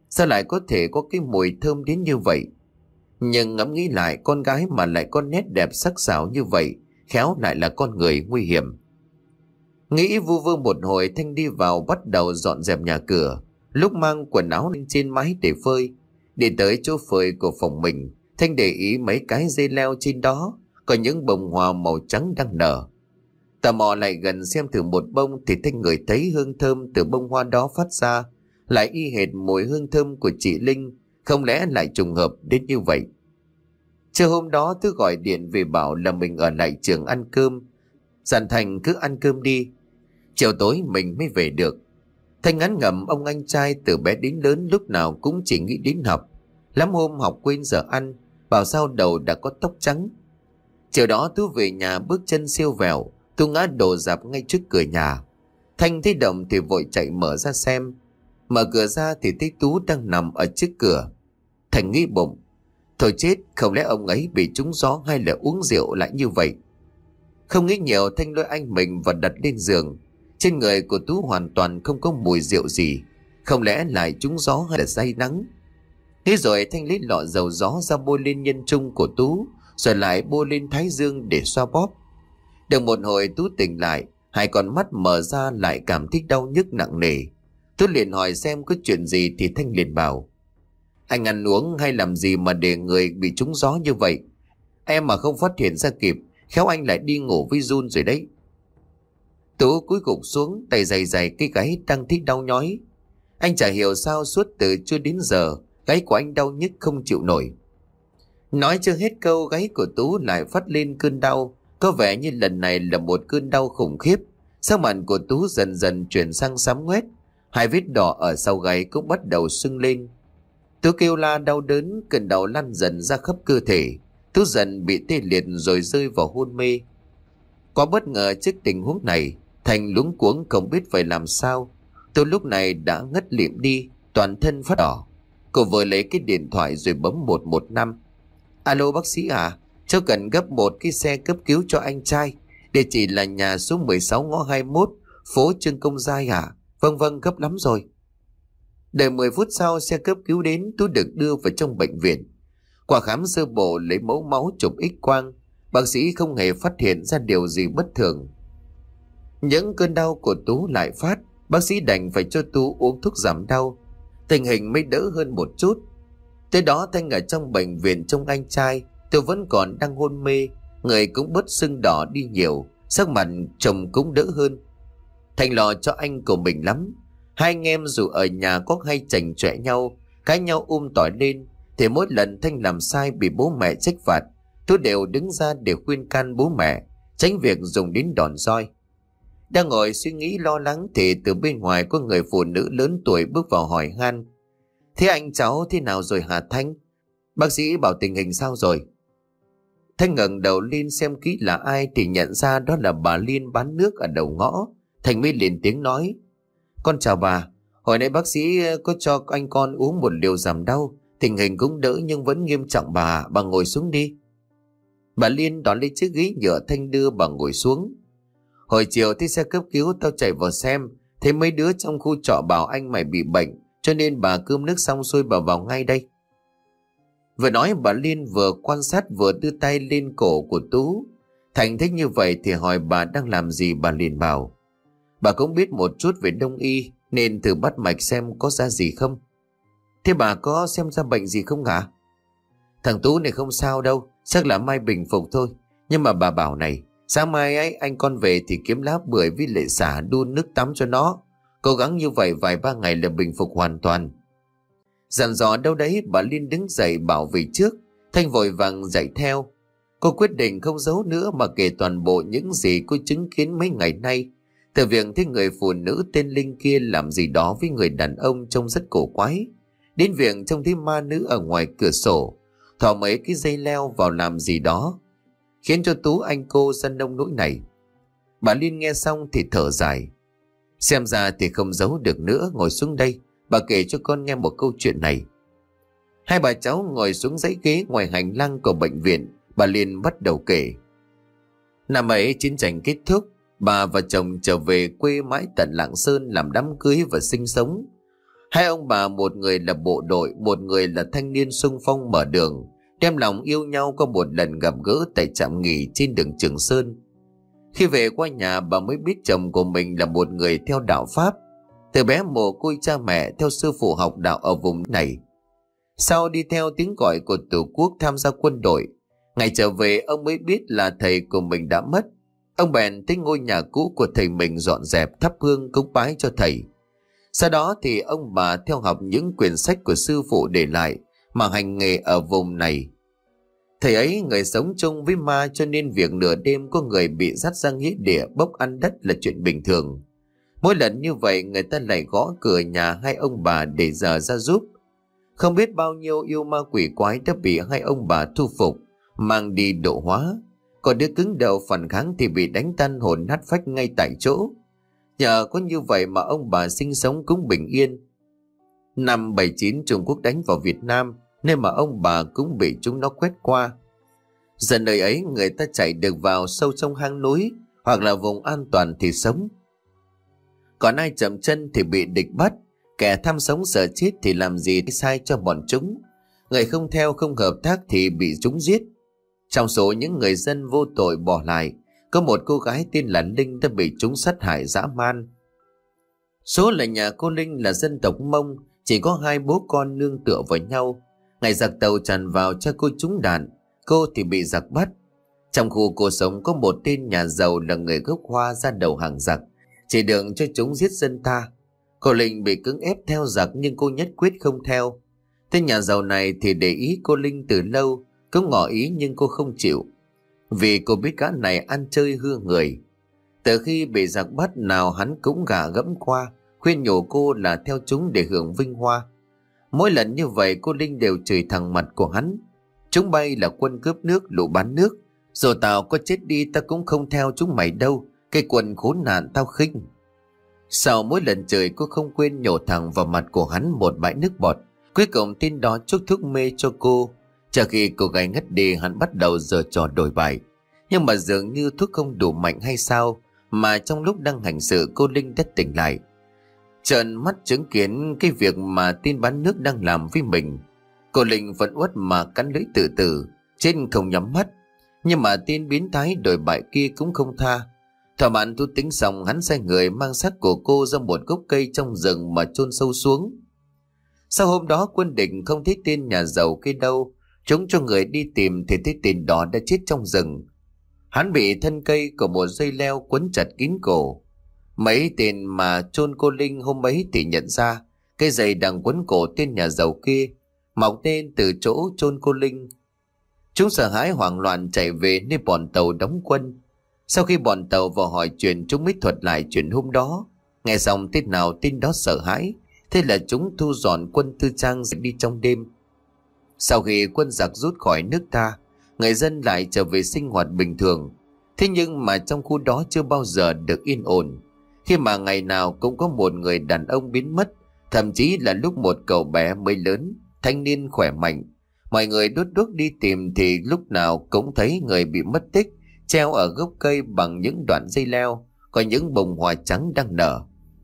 Sao lại có thể có cái mùi thơm đến như vậy? Nhưng ngẫm nghĩ lại, con gái mà lại có nét đẹp sắc sảo như vậy, khéo lại là con người nguy hiểm. Nghĩ vu vơ một hồi, Thanh đi vào bắt đầu dọn dẹp nhà cửa. Lúc mang quần áo lên trên mái để phơi, đi tới chỗ phơi của phòng mình, Thanh để ý mấy cái dây leo trên đó có những bông hoa màu trắng đang nở. Tò mò lại gần xem thử một bông thì Thanh ngửi thấy hương thơm từ bông hoa đó phát ra, lại y hệt mùi hương thơm của chị Linh. Không lẽ lại trùng hợp đến như vậy? Trưa hôm đó tôi gọi điện về bảo là mình ở lại trường ăn cơm, dặn Thành cứ ăn cơm đi, chiều tối mình mới về được. Thanh ngán ngẩm ông anh trai từ bé đến lớn lúc nào cũng chỉ nghĩ đến học. Lắm hôm học quên giờ ăn, bảo sao đầu đã có tóc trắng. Chiều đó Tú về nhà bước chân siêu vẹo, Tú ngã đổ dạp ngay trước cửa nhà. Thanh thấy động thì vội chạy mở ra xem. Mở cửa ra thì thấy Tú đang nằm ở trước cửa. Thành nghĩ bụng, thôi chết, không lẽ ông ấy bị trúng gió hay là uống rượu lại như vậy? Không nghĩ nhiều, Thanh lôi anh mình và đặt lên giường. Trên người của Tú hoàn toàn không có mùi rượu gì, không lẽ lại trúng gió hay là say nắng? Thế rồi Thanh lấy lọ dầu gió ra bôi lên nhân trung của Tú, rồi lại bôi lên thái dương để xoa bóp. Được một hồi Tú tỉnh lại, hai con mắt mở ra lại cảm thấy đau nhức nặng nề. Tú liền hỏi xem có chuyện gì thì Thanh liền bảo: anh ăn uống hay làm gì mà để người bị trúng gió như vậy? Em mà không phát hiện ra kịp, khéo anh lại đi ngủ với Jun rồi đấy. Tú cúi gục xuống, tay dày dày cái gáy đang thích đau nhói. Anh chả hiểu sao suốt từ trưa đến giờ gáy của anh đau nhức không chịu nổi. Nói chưa hết câu, gáy của Tú lại phát lên cơn đau, có vẻ như lần này là một cơn đau khủng khiếp. Sắc mặt của Tú dần dần chuyển sang xám ngoét, hai vết đỏ ở sau gáy cũng bắt đầu sưng lên. Tú kêu la đau đớn, cơn đau lan dần ra khắp cơ thể. Tú dần bị tê liệt rồi rơi vào hôn mê. Quá bất ngờ trước tình huống này, Thành luống cuống không biết phải làm sao. Tôi lúc này đã ngất lịm đi, toàn thân phát đỏ. Cô vừa lấy cái điện thoại rồi bấm một một năm. Alo bác sĩ à, cháu cần gấp một cái xe cấp cứu cho anh trai. Địa chỉ là nhà số mười sáu ngõ hai mươi mốt, phố Trương Công Giai à? Vâng vâng, gấp lắm rồi. Đợi mười phút sau xe cấp cứu đến, Tú được đưa vào trong bệnh viện. Qua khám sơ bộ lấy mẫu máu chụp X quang, bác sĩ không hề phát hiện ra điều gì bất thường. Những cơn đau của Tú lại phát, bác sĩ đành phải cho Tú uống thuốc giảm đau, tình hình mới đỡ hơn một chút. Tới đó Thanh ở trong bệnh viện trông anh trai, tôi vẫn còn đang hôn mê, người cũng bớt sưng đỏ đi nhiều, sắc mặt chồng cũng đỡ hơn. Thành lo cho anh của mình lắm. Hai anh em dù ở nhà có hay chảnh chọe nhau, cãi nhau um tỏi lên, thì mỗi lần Thanh làm sai bị bố mẹ trách phạt, tôi đều đứng ra để khuyên can bố mẹ, tránh việc dùng đến đòn roi. Đang ngồi suy nghĩ lo lắng thì từ bên ngoài có người phụ nữ lớn tuổi bước vào hỏi han: thế anh cháu thế nào rồi hả Thanh? Bác sĩ bảo tình hình sao rồi? Thanh ngẩng đầu lên xem kỹ là ai thì nhận ra đó là bà Liên bán nước ở đầu ngõ. Thành mới liền tiếng nói: con chào bà, hồi nãy bác sĩ có cho anh con uống một liều giảm đau, tình hình cũng đỡ nhưng vẫn nghiêm trọng bà, bà ngồi xuống đi. Bà Liên đón lấy chiếc ghế nhựa Thanh đưa bà ngồi xuống. Hồi chiều thấy xe cấp cứu tao chạy vào xem, thấy mấy đứa trong khu trọ bảo anh mày bị bệnh, cho nên bà cơm nước xong xuôi bà vào ngay đây. Vừa nói bà Liên vừa quan sát vừa đưa tay lên cổ của Tú. Thành thấy như vậy thì hỏi bà đang làm gì. Bà liền bảo bà cũng biết một chút về đông y nên thử bắt mạch xem có ra gì không. Thế bà có xem ra bệnh gì không hả? Thằng Tú này không sao đâu, chắc là mai bình phục thôi. Nhưng mà bà bảo này, sáng mai ấy anh con về thì kiếm lá bưởi với lệ xả đun nước tắm cho nó. Cố gắng như vậy vài ba ngày là bình phục hoàn toàn. Dặn dò đâu đấy, bà Liên đứng dậy bảo về trước. Thanh vội vàng dậy theo. Cô quyết định không giấu nữa mà kể toàn bộ những gì cô chứng kiến mấy ngày nay. Từ việc thấy người phụ nữ tên Linh kia làm gì đó với người đàn ông trông rất cổ quái, đến việc trông thấy ma nữ ở ngoài cửa sổ thò mấy cái dây leo vào làm gì đó, khiến cho Tú anh cô ra nông nỗi này. Bà Liên nghe xong thì thở dài. Xem ra thì không giấu được nữa, ngồi xuống đây, bà kể cho con nghe một câu chuyện này. Hai bà cháu ngồi xuống dãy ghế ngoài hành lang của bệnh viện. Bà Liên bắt đầu kể. Năm ấy chiến tranh kết thúc, bà và chồng trở về quê mãi tận Lạng Sơn làm đám cưới và sinh sống. Hai ông bà, một người là bộ đội, một người là thanh niên xung phong mở đường, đem lòng yêu nhau có một lần gặp gỡ tại trạm nghỉ trên đường Trường Sơn. Khi về qua nhà, bà mới biết chồng của mình là một người theo đạo Pháp, từ bé mồ côi cha mẹ, theo sư phụ học đạo ở vùng này. Sau đi theo tiếng gọi của Tổ quốc tham gia quân đội, ngày trở về ông mới biết là thầy của mình đã mất. Ông bèn tới ngôi nhà cũ của thầy mình dọn dẹp, thắp hương cúng bái cho thầy. Sau đó thì ông bà theo học những quyển sách của sư phụ để lại mà hành nghề ở vùng này. Thầy ấy người sống chung với ma, cho nên việc nửa đêm có người bị dắt ra nghĩa địa bốc ăn đất là chuyện bình thường. Mỗi lần như vậy người ta lại gõ cửa nhà hai ông bà để nhờ ra giúp. Không biết bao nhiêu yêu ma quỷ quái đã bị hai ông bà thu phục, mang đi độ hóa. Còn đứa cứng đầu phản kháng thì bị đánh tan hồn nát phách ngay tại chỗ. Nhờ có như vậy mà ông bà sinh sống cũng bình yên. Năm bảy chín Trung Quốc đánh vào Việt Nam, nên mà ông bà cũng bị chúng nó quét qua. Giờ nơi ấy người ta chạy được vào sâu trong hang núi hoặc là vùng an toàn thì sống. Còn ai chậm chân thì bị địch bắt. Kẻ tham sống sợ chết thì làm gì sai cho bọn chúng. Người không theo không hợp tác thì bị chúng giết. Trong số những người dân vô tội bỏ lại, có một cô gái tên là Linh đã bị chúng sát hại dã man. Số là nhà cô Linh là dân tộc Mông, chỉ có hai bố con nương tựa vào nhau. Ngày giặc tàu tràn vào cho cô trúng đạn, cô thì bị giặc bắt. Trong khu cô sống có một tên nhà giàu là người gốc Hoa ra đầu hàng giặc, chỉ đường cho chúng giết dân ta. Cô Linh bị cưỡng ép theo giặc nhưng cô nhất quyết không theo. Tên nhà giàu này thì để ý cô Linh từ lâu, cũng ngỏ ý nhưng cô không chịu, vì cô biết gã này ăn chơi hư người. Từ khi bị giặc bắt nào hắn cũng gạ gẫm qua, khuyên nhủ cô là theo chúng để hưởng vinh hoa. Mỗi lần như vậy cô Linh đều chửi thẳng mặt của hắn. Chúng bay là quân cướp nước, lũ bán nước, rồi tao có chết đi ta cũng không theo chúng mày đâu, cái quần khốn nạn tao khinh. Sau mỗi lần chửi cô không quên nhổ thẳng vào mặt của hắn một bãi nước bọt. Cuối cùng tên đó chuốc thuốc mê cho cô. Chờ khi cô gái ngất đi, hắn bắt đầu giở trò đổi bài. Nhưng mà dường như thuốc không đủ mạnh hay sao, mà trong lúc đang hành sự cô Linh đã tỉnh lại, trợn mắt chứng kiến cái việc mà tên bán nước đang làm với mình. Cô Linh vẫn uất mà cắn lưỡi tự tử, trên không nhắm mắt. Nhưng mà tên biến thái đổi bại kia cũng không tha. Thỏa mãn thú tính xong, hắn sai người mang xác của cô ra một gốc cây trong rừng mà chôn sâu xuống. Sau hôm đó quân địch không thấy tên nhà giàu kia đâu. Chúng cho người đi tìm thì thấy tên đó đã chết trong rừng. Hắn bị thân cây của một dây leo quấn chặt kín cổ. Mấy tên mà chôn cô Linh hôm ấy thì nhận ra cây dây đang quấn cổ tên nhà giàu kia mọc tên từ chỗ chôn cô Linh. Chúng sợ hãi hoảng loạn chạy về nơi bọn tàu đóng quân. Sau khi bọn tàu vào hỏi chuyện, chúng mới thuật lại chuyện hôm đó. Nghe xong tên nào tên đó sợ hãi, thế là chúng thu dọn quân tư trang đi trong đêm. Sau khi quân giặc rút khỏi nước ta, người dân lại trở về sinh hoạt bình thường. Thế nhưng mà trong khu đó chưa bao giờ được yên ổn, khi mà ngày nào cũng có một người đàn ông biến mất. Thậm chí là lúc một cậu bé mới lớn, thanh niên khỏe mạnh, mọi người đốt đuốc đi tìm thì lúc nào cũng thấy người bị mất tích treo ở gốc cây bằng những đoạn dây leo, có những bông hoa trắng đang nở.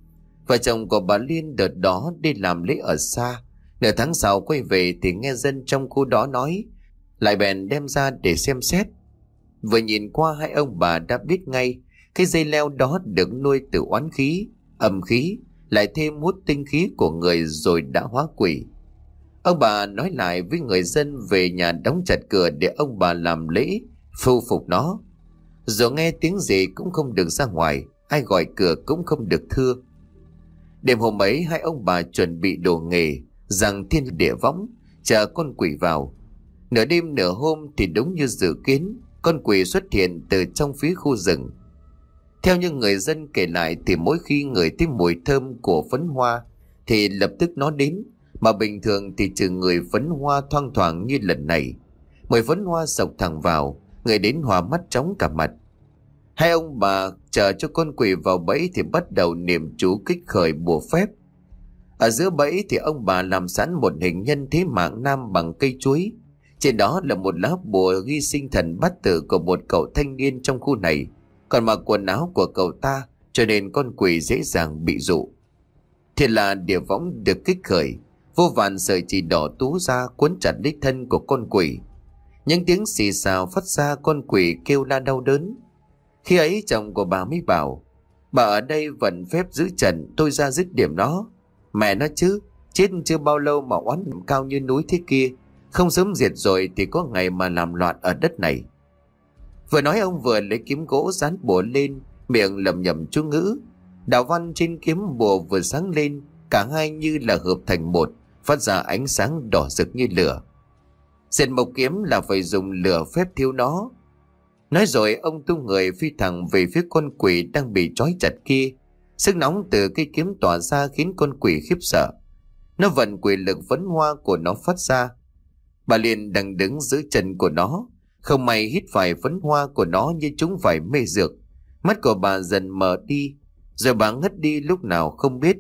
Vợ chồng của bà Liên đợt đó đi làm lễ ở xa. Nửa tháng sau quay về thì nghe dân trong khu đó nói, lại bèn đem ra để xem xét. Vừa nhìn qua hai ông bà đã biết ngay, cái dây leo đó được nuôi từ oán khí, âm khí, lại thêm hút tinh khí của người rồi đã hóa quỷ. Ông bà nói lại với người dân về nhà đóng chặt cửa để ông bà làm lễ phù phục nó. Rồi nghe tiếng gì cũng không được ra ngoài, ai gọi cửa cũng không được thưa. Đêm hôm ấy hai ông bà chuẩn bị đồ nghề, rằng thiên địa võng, chờ con quỷ vào. Nửa đêm nửa hôm thì đúng như dự kiến, con quỷ xuất hiện từ trong phía khu rừng. Theo như người dân kể lại thì mỗi khi người thấy mùi thơm của phấn hoa thì lập tức nó đến, mà bình thường thì trừ người phấn hoa thoang thoảng như lần này, mùi phấn hoa sộc thẳng vào, người đến hòa mắt chóng cả mặt. Hai ông bà chờ cho con quỷ vào bẫy thì bắt đầu niệm chú kích khởi bùa phép. Ở giữa bẫy thì ông bà làm sẵn một hình nhân thế mạng nam bằng cây chuối. Trên đó là một lá bùa ghi sinh thần bát tự của một cậu thanh niên trong khu này, còn mặc quần áo của cậu ta, cho nên con quỷ dễ dàng bị dụ. Thì là địa võng được kích khởi, vô vàn sợi chỉ đỏ tú ra cuốn chặt lấy thân của con quỷ. Những tiếng xì xào phát ra, con quỷ kêu la đau đớn. Khi ấy chồng của bà mới bảo: bà ở đây vận phép giữ trận, tôi ra dứt điểm nó. Mẹ nó chứ, chết chưa bao lâu mà oán cao như núi thế kia, không sớm diệt rồi thì có ngày mà làm loạn ở đất này. Vừa nói ông vừa lấy kiếm gỗ dán bùa lên, miệng lẩm nhẩm chú ngữ. Đạo văn trên kiếm bùa vừa sáng lên, cả hai như là hợp thành một, phát ra ánh sáng đỏ rực như lửa. Diệt mộc kiếm là phải dùng lửa phép thiêu nó. Nói rồi ông tung người phi thẳng về phía con quỷ đang bị trói chặt kia. Sức nóng từ cây kiếm tỏa ra khiến con quỷ khiếp sợ. Nó vận quỷ lực vấn hoa của nó phát ra. Bà liền đang đứng dưới chân của nó, không may hít phải phấn hoa của nó như chúng phải mê dược. Mắt của bà dần mở đi, rồi bà ngất đi lúc nào không biết.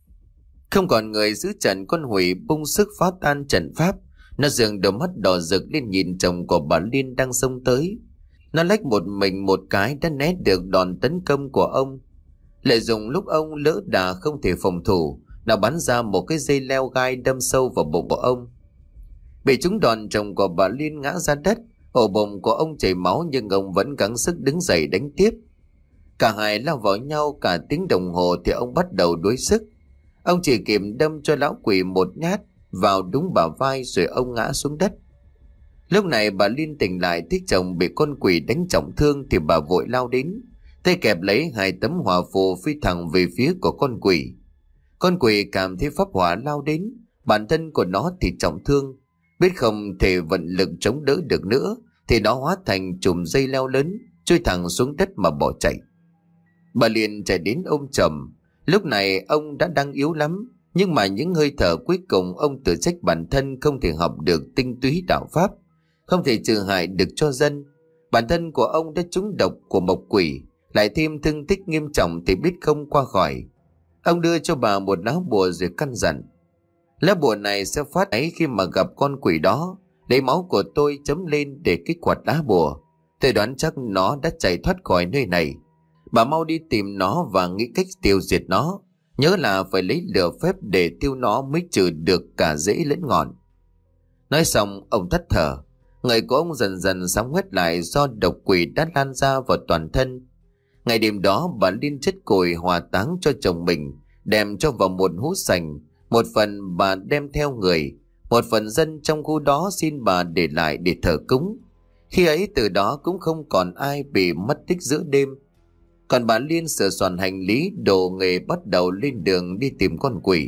Không còn người giữ trận, con hủy bung sức phá tan trận pháp. Nó dường đôi mắt đỏ rực lên nhìn chồng của bà Liên đang xông tới. Nó lách một mình một cái đã né được đòn tấn công của ông. Lại dùng lúc ông lỡ đà không thể phòng thủ, nó bắn ra một cái dây leo gai đâm sâu vào bụng của ông. Bị trúng đòn, chồng của bà Liên ngã ra đất, ổ bụng của ông chảy máu nhưng ông vẫn gắng sức đứng dậy đánh tiếp. Cả hai lao vào nhau cả tiếng đồng hồ thì ông bắt đầu đuối sức. Ông chỉ kịp đâm cho lão quỷ một nhát vào đúng bả vai rồi ông ngã xuống đất. Lúc này bà Liên tỉnh lại, thấy chồng bị con quỷ đánh trọng thương thì bà vội lao đến, tay kẹp lấy hai tấm hỏa phù phi thẳng về phía của con quỷ. Con quỷ cảm thấy pháp hỏa lao đến, bản thân của nó thì trọng thương, biết không thể vận lực chống đỡ được nữa thì nó hóa thành chùm dây leo lớn trôi thẳng xuống đất mà bỏ chạy. Bà liền chạy đến ôm chồng. Lúc này ông đã đang yếu lắm, nhưng mà những hơi thở cuối cùng ông tự trách bản thân không thể học được tinh túy đạo pháp, không thể trừ hại được cho dân. Bản thân của ông đã trúng độc của mộc quỷ, lại thêm thương tích nghiêm trọng thì biết không qua khỏi. Ông đưa cho bà một lá bùa rồi căn dặn: lá bùa này sẽ phát ấy khi mà gặp con quỷ đó, lấy máu của tôi chấm lên để kích hoạt lá bùa. Tôi đoán chắc nó đã chạy thoát khỏi nơi này. Bà mau đi tìm nó và nghĩ cách tiêu diệt nó. Nhớ là phải lấy lửa phép để tiêu nó mới trừ được cả rễ lẫn ngọn. Nói xong ông thất thở. Người của ông dần dần sáng quét lại do độc quỷ đã lan ra vào toàn thân. Ngày đêm đó bà Liên chất củi hòa táng cho chồng mình, đem cho vào một hũ sành. Một phần bà đem theo người, một phần dân trong khu đó xin bà để lại để thờ cúng. Khi ấy từ đó cũng không còn ai bị mất tích giữa đêm. Còn bà Liên sửa soạn hành lý đồ nghề, bắt đầu lên đường đi tìm con quỷ.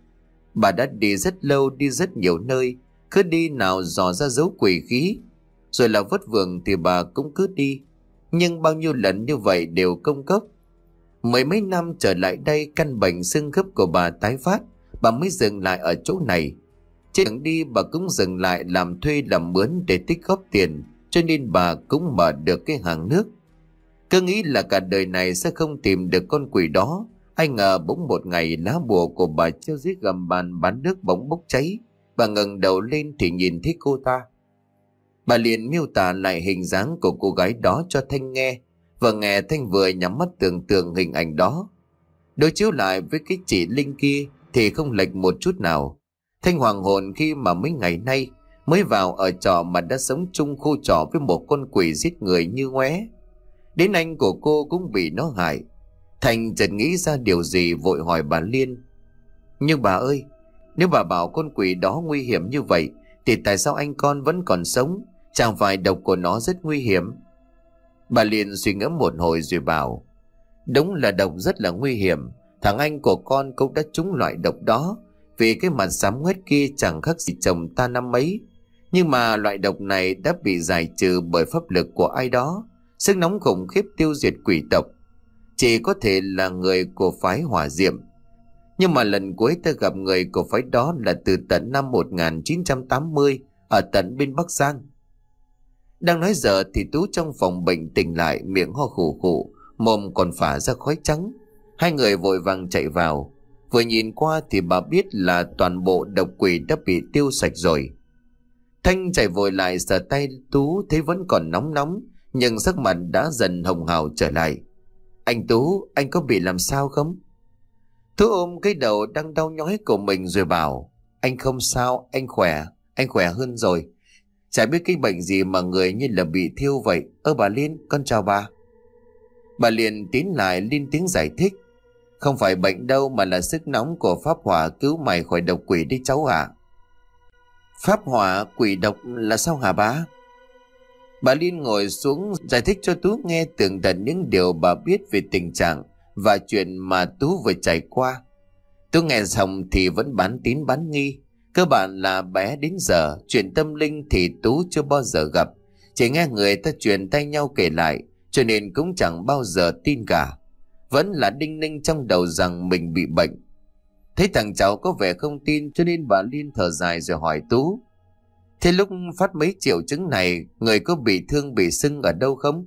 Bà đã đi rất lâu, đi rất nhiều nơi, cứ đi nào dò ra dấu quỷ khí, rồi là vất vưởng thì bà cũng cứ đi. Nhưng bao nhiêu lần như vậy đều công cốc. Mười mấy năm trở lại đây, căn bệnh xương khớp của bà tái phát, bà mới dừng lại ở chỗ này. Trên đường đi bà cũng dừng lại làm thuê làm mướn để tích góp tiền, cho nên bà cũng mở được cái hàng nước. Cứ nghĩ là cả đời này sẽ không tìm được con quỷ đó, ai ngờ bỗng một ngày lá bùa của bà treo dưới gầm bàn bán nước bỗng bốc cháy. Bà ngẩng đầu lên thì nhìn thấy cô ta. Bà liền miêu tả lại hình dáng của cô gái đó cho Thanh nghe, và nghe Thanh vừa nhắm mắt tưởng tượng hình ảnh đó. Đối chiếu lại với cái chị Linh kia thì không lệch một chút nào. Thanh hoàng hồn khi mà mấy ngày nay mới vào ở trọ mà đã sống chung khu trọ với một con quỷ giết người như ngoé. Đến anh của cô cũng bị nó hại. Thành chợt nghĩ ra điều gì vội hỏi bà Liên: nhưng bà ơi, nếu bà bảo con quỷ đó nguy hiểm như vậy thì tại sao anh con vẫn còn sống? Chẳng phải độc của nó rất nguy hiểm? Bà Liên suy ngẫm một hồi rồi bảo: đúng là độc rất là nguy hiểm. Thằng anh của con cũng đã trúng loại độc đó, vì cái mặt xám ngoét kia chẳng khác gì chồng ta năm ấy. Nhưng mà loại độc này đã bị giải trừ bởi pháp lực của ai đó, sức nóng khủng khiếp tiêu diệt quỷ tộc. Chỉ có thể là người của phái Hỏa Diệm. Nhưng mà lần cuối ta gặp người của phái đó là từ tận năm một nghìn chín trăm tám mươi ở tận bên Bắc Giang. Đang nói giờ thì Tú trong phòng bệnh tỉnh lại, miệng ho khủ khủ, mồm còn phả ra khói trắng. Hai người vội vàng chạy vào. Vừa nhìn qua thì bà biết là toàn bộ độc quỷ đã bị tiêu sạch rồi. Thanh chạy vội lại sờ tay Tú, thấy vẫn còn nóng nóng, nhưng sắc mặt đã dần hồng hào trở lại. Anh Tú, anh có bị làm sao không? Tú ôm cái đầu đang đau nhói của mình rồi bảo: Anh không sao, anh khỏe, anh khỏe hơn rồi. Chả biết cái bệnh gì mà người như là bị thiêu vậy. Ơ bà Liên, con chào bà. Bà liền tiến lại lên tiếng giải thích: Không phải bệnh đâu mà là sức nóng của pháp hỏa cứu mày khỏi độc quỷ đấy cháu ạ. Pháp hỏa quỷ độc là sao hả bá? Bà Liên ngồi xuống giải thích cho Tú nghe tường tận những điều bà biết về tình trạng và chuyện mà Tú vừa trải qua. Tú nghe xong thì vẫn bán tín bán nghi. Cơ bản là bé đến giờ chuyện tâm linh thì Tú chưa bao giờ gặp, chỉ nghe người ta truyền tay nhau kể lại, cho nên cũng chẳng bao giờ tin cả. Vẫn là đinh ninh trong đầu rằng mình bị bệnh. Thấy thằng cháu có vẻ không tin, cho nên bà Liên thở dài rồi hỏi Tú: Thế lúc phát mấy triệu chứng này, người có bị thương bị sưng ở đâu không?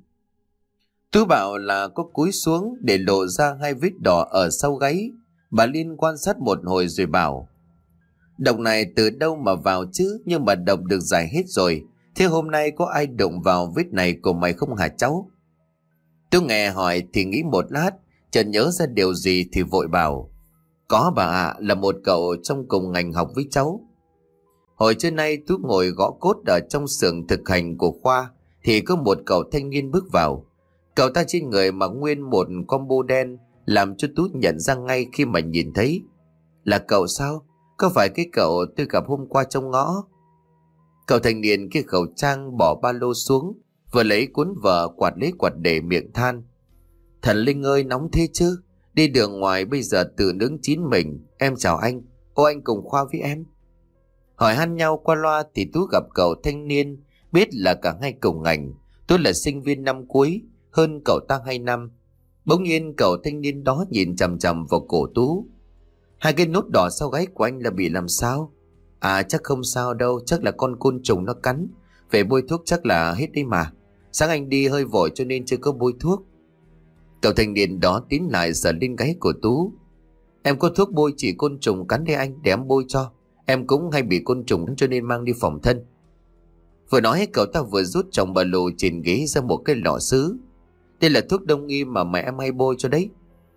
Tú bảo là có cúi xuống để lộ ra hai vết đỏ ở sau gáy. Bà Liên quan sát một hồi rồi bảo: Độc này từ đâu mà vào chứ, nhưng mà độc được giải hết rồi. Thế hôm nay có ai đụng vào vết này của mày không hả cháu? Tú nghe hỏi thì nghĩ một lát, chợt nhớ ra điều gì thì vội bảo: Có bà ạ, là một cậu trong cùng ngành học với cháu. Hồi trưa nay Tú ngồi gõ cốt ở trong xưởng thực hành của khoa thì có một cậu thanh niên bước vào. Cậu ta trên người mặc nguyên một combo đen, làm cho Tú nhận ra ngay khi mà nhìn thấy. Là cậu sao? Có phải cái cậu tôi gặp hôm qua trong ngõ? Cậu thanh niên kia khẩu trang bỏ ba lô xuống, vừa lấy cuốn vở quạt lấy quạt để miệng than: Thần linh ơi, nóng thế chứ. Đi đường ngoài bây giờ tự nướng chín mình. Em chào anh. Ô, anh cùng khoa với em? Hỏi han nhau qua loa thì Tú gặp cậu thanh niên, biết là cả hai cùng ngành. Tú là sinh viên năm cuối, hơn cậu ta hai năm. Bỗng nhiên cậu thanh niên đó nhìn chằm chằm vào cổ Tú: Hai cái nốt đỏ sau gáy của anh là bị làm sao? À chắc không sao đâu, chắc là con côn trùng nó cắn. Về bôi thuốc chắc là hết đi mà. Sáng anh đi hơi vội cho nên chưa có bôi thuốc. Cậu thanh niên đó tiến lại sờ lên gáy của Tú: Em có thuốc bôi chỉ côn trùng cắn đây anh, để em bôi cho. Em cũng hay bị côn trùng cho nên mang đi phòng thân. Vừa nói cậu ta vừa rút trong ba lô trên ghế ra một cái lọ sứ. Đây là thuốc đông y mà mẹ em hay bôi cho đấy.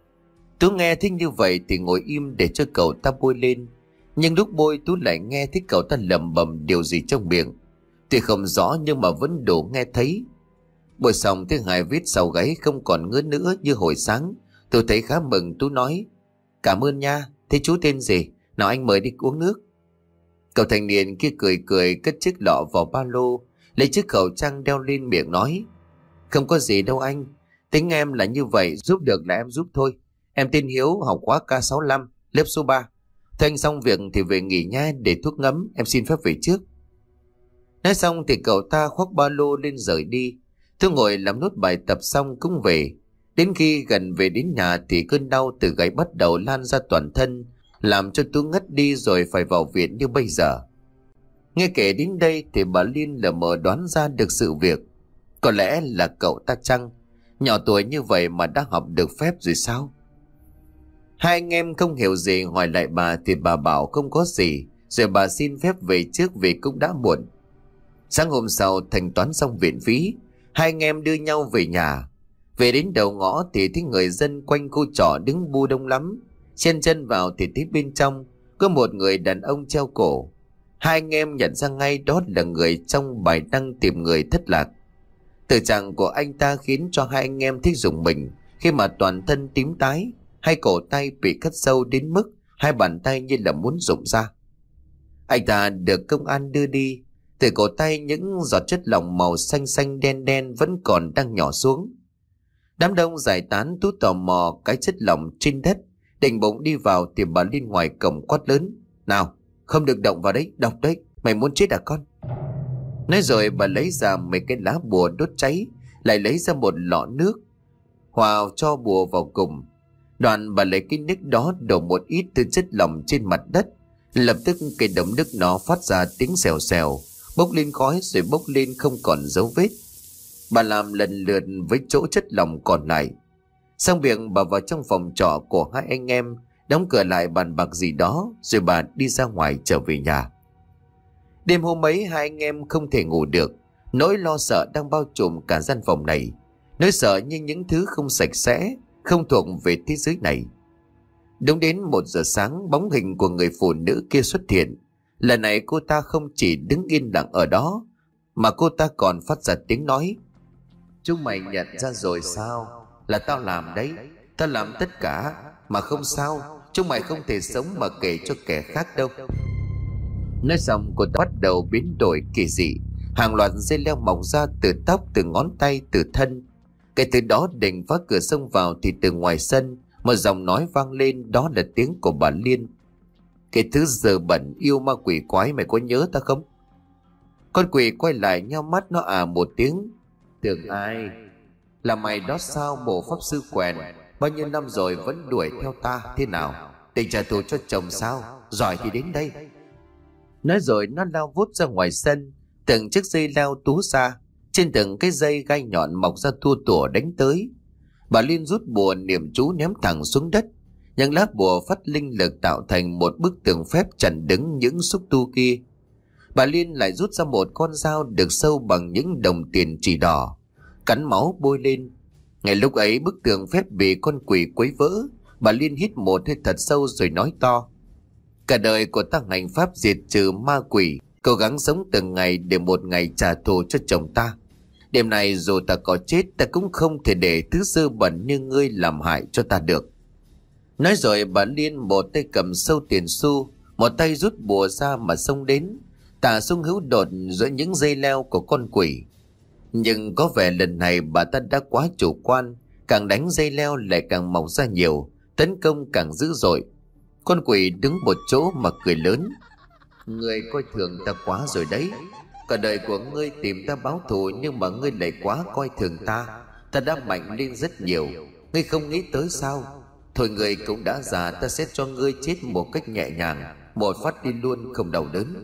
Tú nghe thích như vậy thì ngồi im để cho cậu ta bôi lên. Nhưng lúc bôi Tú lại nghe thấy cậu ta lẩm bẩm điều gì trong miệng. Tuy không rõ nhưng mà vẫn đủ nghe thấy. Bôi xong thấy hai vết sau gáy không còn ngứa nữa như hồi sáng. Tôi thấy khá mừng. Tú nói: Cảm ơn nha. Thế chú tên gì? Nào anh mời đi uống nước. Cậu thanh niên kia cười cười cất chiếc lọ vào ba lô, lấy chiếc khẩu trang đeo lên miệng nói: Không có gì đâu anh. Tính em là như vậy, giúp được là em giúp thôi. Em tên Hiếu, học khóa K sáu lăm, lớp số ba. Thôi anh xong việc thì về nghỉ nha, để thuốc ngấm. Em xin phép về trước. Nói xong thì cậu ta khoác ba lô lên rời đi. Tôi ngồi làm nốt bài tập xong cũng về. Đến khi gần về đến nhà thì cơn đau từ gáy bắt đầu lan ra toàn thân, làm cho Tú ngất đi rồi phải vào viện như bây giờ. Nghe kể đến đây thì bà Liên lờ mờ đoán ra được sự việc. Có lẽ là cậu ta chăng? Nhỏ tuổi như vậy mà đã học được phép rồi sao? Hai anh em không hiểu gì hỏi lại bà thì bà bảo không có gì, rồi bà xin phép về trước vì cũng đã muộn. Sáng hôm sau thanh toán xong viện phí, hai anh em đưa nhau về nhà. Về đến đầu ngõ thì thấy người dân quanh khu trọ đứng bu đông lắm. Chen chân vào thì thấy bên trong có một người đàn ông treo cổ. Hai anh em nhận ra ngay đó là người trong bài đăng tìm người thất lạc. Tình trạng của anh ta khiến cho hai anh em thích rùng mình khi mà toàn thân tím tái, hai cổ tay bị cắt sâu đến mức hai bàn tay như là muốn rụng ra. Anh ta được công an đưa đi. Từ cổ tay những giọt chất lỏng màu xanh xanh đen đen vẫn còn đang nhỏ xuống. Đám đông giải tán. Tú tò mò cái chất lỏng trên đất, định bụng đi vào thì bà Liên ngoài cổng quát lớn: Nào, không được động vào đấy, độc đấy, mày muốn chết à con? Nói rồi bà lấy ra mấy cái lá bùa đốt cháy, lại lấy ra một lọ nước, hòa cho bùa vào cùng. Đoạn bà lấy cái nước đó đổ một ít từ chất lỏng trên mặt đất. Lập tức cái đống nước nó phát ra tiếng xèo xèo, bốc lên khói rồi bốc lên không còn dấu vết. Bà làm lần lượt với chỗ chất lỏng còn lại. Xong việc bà vào trong phòng trọ của hai anh em, đóng cửa lại bàn bạc gì đó, rồi bà đi ra ngoài trở về nhà. Đêm hôm ấy hai anh em không thể ngủ được. Nỗi lo sợ đang bao trùm cả gian phòng này. Nỗi sợ như những thứ không sạch sẽ, không thuộc về thế giới này. Đúng đến một giờ sáng, bóng hình của người phụ nữ kia xuất hiện. Lần này cô ta không chỉ đứng yên lặng ở đó, mà cô ta còn phát ra tiếng nói. Chúng mày nhận ra rồi sao? Là tao làm đấy. Tao làm tất cả. Mà không sao, chúng mày không thể sống mà kể cho kẻ khác đâu. Nói xong cô ta bắt đầu biến đổi kỳ dị. Hàng loạt dây leo mọc ra từ tóc, từ ngón tay, từ thân. Kể từ đó định phá cửa xông vào thì từ ngoài sân một giọng nói vang lên, đó là tiếng của bà Liên. Cái thứ dơ bẩn yêu ma quỷ quái, mày có nhớ ta không? Con quỷ quay lại nhao mắt, nó à một tiếng. Tưởng ai? Là mày đó sao, bộ pháp sư quèn? Bao nhiêu năm rồi vẫn đuổi theo ta thế nào? Định trả thù cho chồng sao? Giỏi thì đến đây. Nói rồi nó lao vút ra ngoài sân. Từng chiếc dây leo tú ra. Trên từng cái dây gai nhọn mọc ra tua tủa đánh tới. Bà Liên rút bùa niệm chú ném thẳng xuống đất. Những lá bùa phát linh lực tạo thành một bức tường phép chặn đứng những xúc tu kia. Bà Liên lại rút ra một con dao được sâu bằng những đồng tiền chỉ đỏ, cắn máu bôi lên. Ngay lúc ấy bức tường phép bị con quỷ quấy vỡ. Bà Liên hít một hơi thật sâu rồi nói to. Cả đời của ta hành pháp diệt trừ ma quỷ, cố gắng sống từng ngày để một ngày trả thù cho chồng ta. Đêm này dù ta có chết, ta cũng không thể để thứ dơ bẩn như ngươi làm hại cho ta được. Nói rồi bà Liên một tay cầm sâu tiền xu, một tay rút bùa ra mà xông đến, tả xung hữu đột giữa những dây leo của con quỷ. Nhưng có vẻ lần này bà ta đã quá chủ quan, càng đánh dây leo lại càng mọc ra nhiều, tấn công càng dữ dội. Con quỷ đứng một chỗ mà cười lớn. Ngươi coi thường ta quá rồi đấy. Cả đời của ngươi tìm ta báo thù, nhưng mà ngươi lại quá coi thường ta. Ta đã mạnh lên rất nhiều, ngươi không nghĩ tới sao? Thôi ngươi cũng đã già, ta sẽ cho ngươi chết một cách nhẹ nhàng, một phát đi luôn không đau đớn.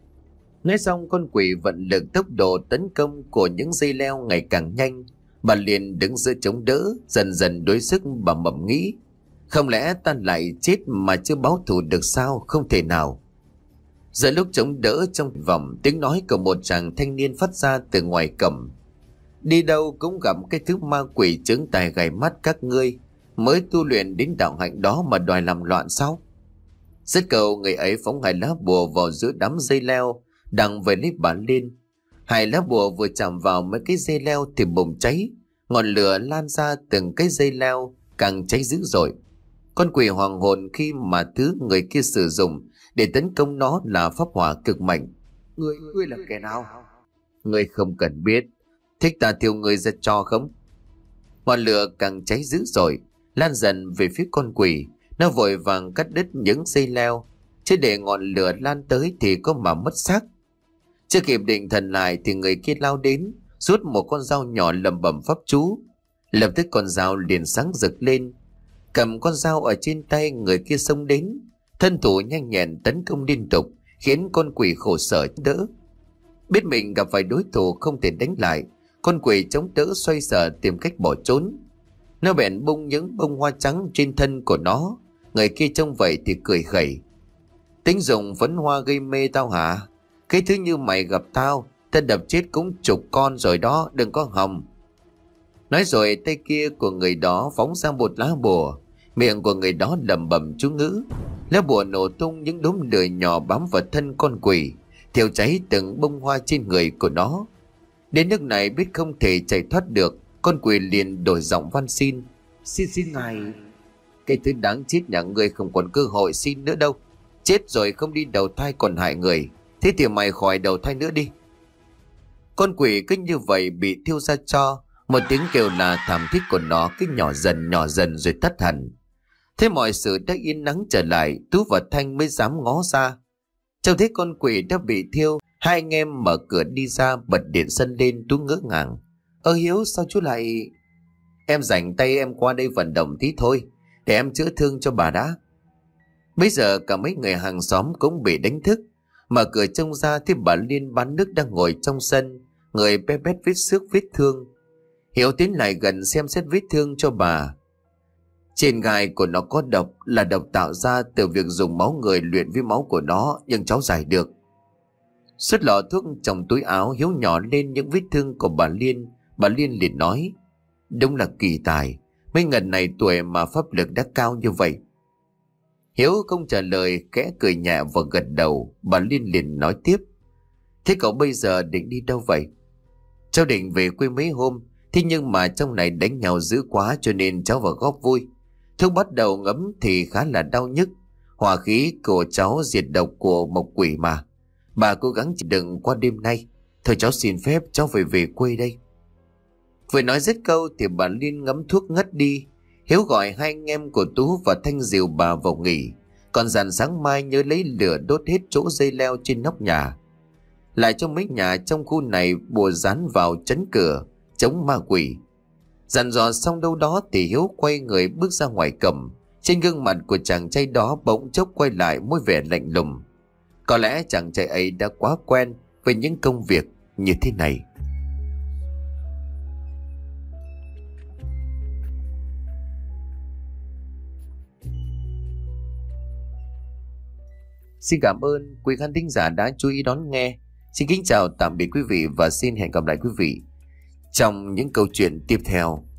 Nói xong con quỷ vận lực tốc độ tấn công của những dây leo ngày càng nhanh. Bà liền đứng giữa chống đỡ, dần dần đối sức. Bà mầm nghĩ, không lẽ ta lại chết mà chưa báo thù được sao? Không thể nào. Giữa lúc chống đỡ trong vòng, tiếng nói của một chàng thanh niên phát ra từ ngoài cổng. Đi đâu cũng gặp cái thứ ma quỷ trứng tài gầy mắt các ngươi, mới tu luyện đến đạo hạnh đó mà đòi làm loạn sao? Dứt câu, người ấy phóng hai lá bùa vào giữa đám dây leo đang về lấy bà Liên. Hai lá bùa vừa chạm vào mấy cái dây leo thì bùng cháy, ngọn lửa lan ra từng cái dây leo, càng cháy dữ dội. Con quỷ hoàng hồn khi mà thứ người kia sử dụng để tấn công nó là pháp hỏa cực mạnh. Ngươi, ngươi là kẻ nào? Ngươi không cần biết. Thích ta thiêu ngươi ra cho không? Ngọn lửa càng cháy dữ dội, lan dần về phía con quỷ. Nó vội vàng cắt đứt những dây leo, chứ để ngọn lửa lan tới thì có mà mất xác. Chưa kịp định thần lại thì người kia lao đến, rút một con dao nhỏ lẩm bẩm pháp chú. Lập tức con dao liền sáng rực lên. Cầm con dao ở trên tay, người kia xông đến, thân thủ nhanh nhẹn tấn công liên tục, khiến con quỷ khổ sở đỡ. Biết mình gặp phải đối thủ không thể đánh lại, con quỷ chống đỡ xoay sở tìm cách bỏ trốn. Nó bèn bung những bông hoa trắng trên thân của nó. Người kia trông vậy thì cười khẩy. Tính dùng phấn hoa gây mê tao hả? Cái thứ như mày gặp tao, ta đập chết cũng chục con rồi đó, đừng có hòng. Nói rồi tay kia của người đó phóng ra một lá bùa. Miệng của người đó lẩm bẩm chú ngữ. Lá bùa nổ tung những đốm lửa nhỏ bám vào thân con quỷ, thiêu cháy từng bông hoa trên người của nó. Đến nước này biết không thể chạy thoát được, con quỷ liền đổi giọng van xin. Xin xin ngài. Cái thứ đáng chết nhà ngươi không còn cơ hội xin nữa đâu. Chết rồi không đi đầu thai còn hại người. Thế thì mày khỏi đầu thai nữa đi. Con quỷ cứ như vậy bị thiêu ra tro. Một tiếng kêu là thảm thiết của nó cứ nhỏ dần nhỏ dần rồi tắt hẳn. Thế mọi sự đã yên nắng trở lại, Tú và Thanh mới dám ngó ra. Trông thấy con quỷ đã bị thiêu, hai anh em mở cửa đi ra, bật điện sân lên. Tú ngỡ ngàng. Ơ Hiếu, sao chú lại... Em rảnh tay em qua đây vận động tí thôi, để em chữa thương cho bà đã. Bây giờ cả mấy người hàng xóm cũng bị đánh thức. Mở cửa trông ra thì bà Liên bán nước đang ngồi trong sân, người be bét vết xước vết thương. Hiếu tiến lại gần xem xét vết thương cho bà. Trên gai của nó có độc, là độc tạo ra từ việc dùng máu người luyện với máu của nó, nhưng cháu giải được. Xuất lọ thuốc trong túi áo, Hiếu nhỏ lên những vết thương của bà Liên. Bà Liên liền nói, đúng là kỳ tài, mấy ngần này tuổi mà pháp lực đã cao như vậy. Hiếu không trả lời, khẽ cười nhẹ và gật đầu. Bà Liên liền nói tiếp: Thế cậu bây giờ định đi đâu vậy? Cháu định về quê mấy hôm, thế nhưng mà trong này đánh nhau dữ quá cho nên cháu vào góp vui. Thuốc bắt đầu ngấm thì khá là đau nhức. Hỏa khí của cháu diệt độc của mộc quỷ mà. Bà cố gắng chịu đựng qua đêm nay. Thôi cháu xin phép cháu phải về quê đây. Vừa nói dứt câu thì bà Liên ngấm thuốc ngất đi. Hiếu gọi hai anh em của Tú và Thanh dìu bà vào nghỉ, còn dặn sáng mai nhớ lấy lửa đốt hết chỗ dây leo trên nóc nhà. Lại cho mấy nhà trong khu này bùa dán vào chắn cửa chống ma quỷ. Dặn dò xong đâu đó thì Hiếu quay người bước ra ngoài cổng. Trên gương mặt của chàng trai đó bỗng chốc quay lại môi vẻ lạnh lùng. Có lẽ chàng trai ấy đã quá quen với những công việc như thế này. Xin cảm ơn quý khán thính giả đã chú ý đón nghe. Xin kính chào tạm biệt quý vị và xin hẹn gặp lại quý vị trong những câu chuyện tiếp theo.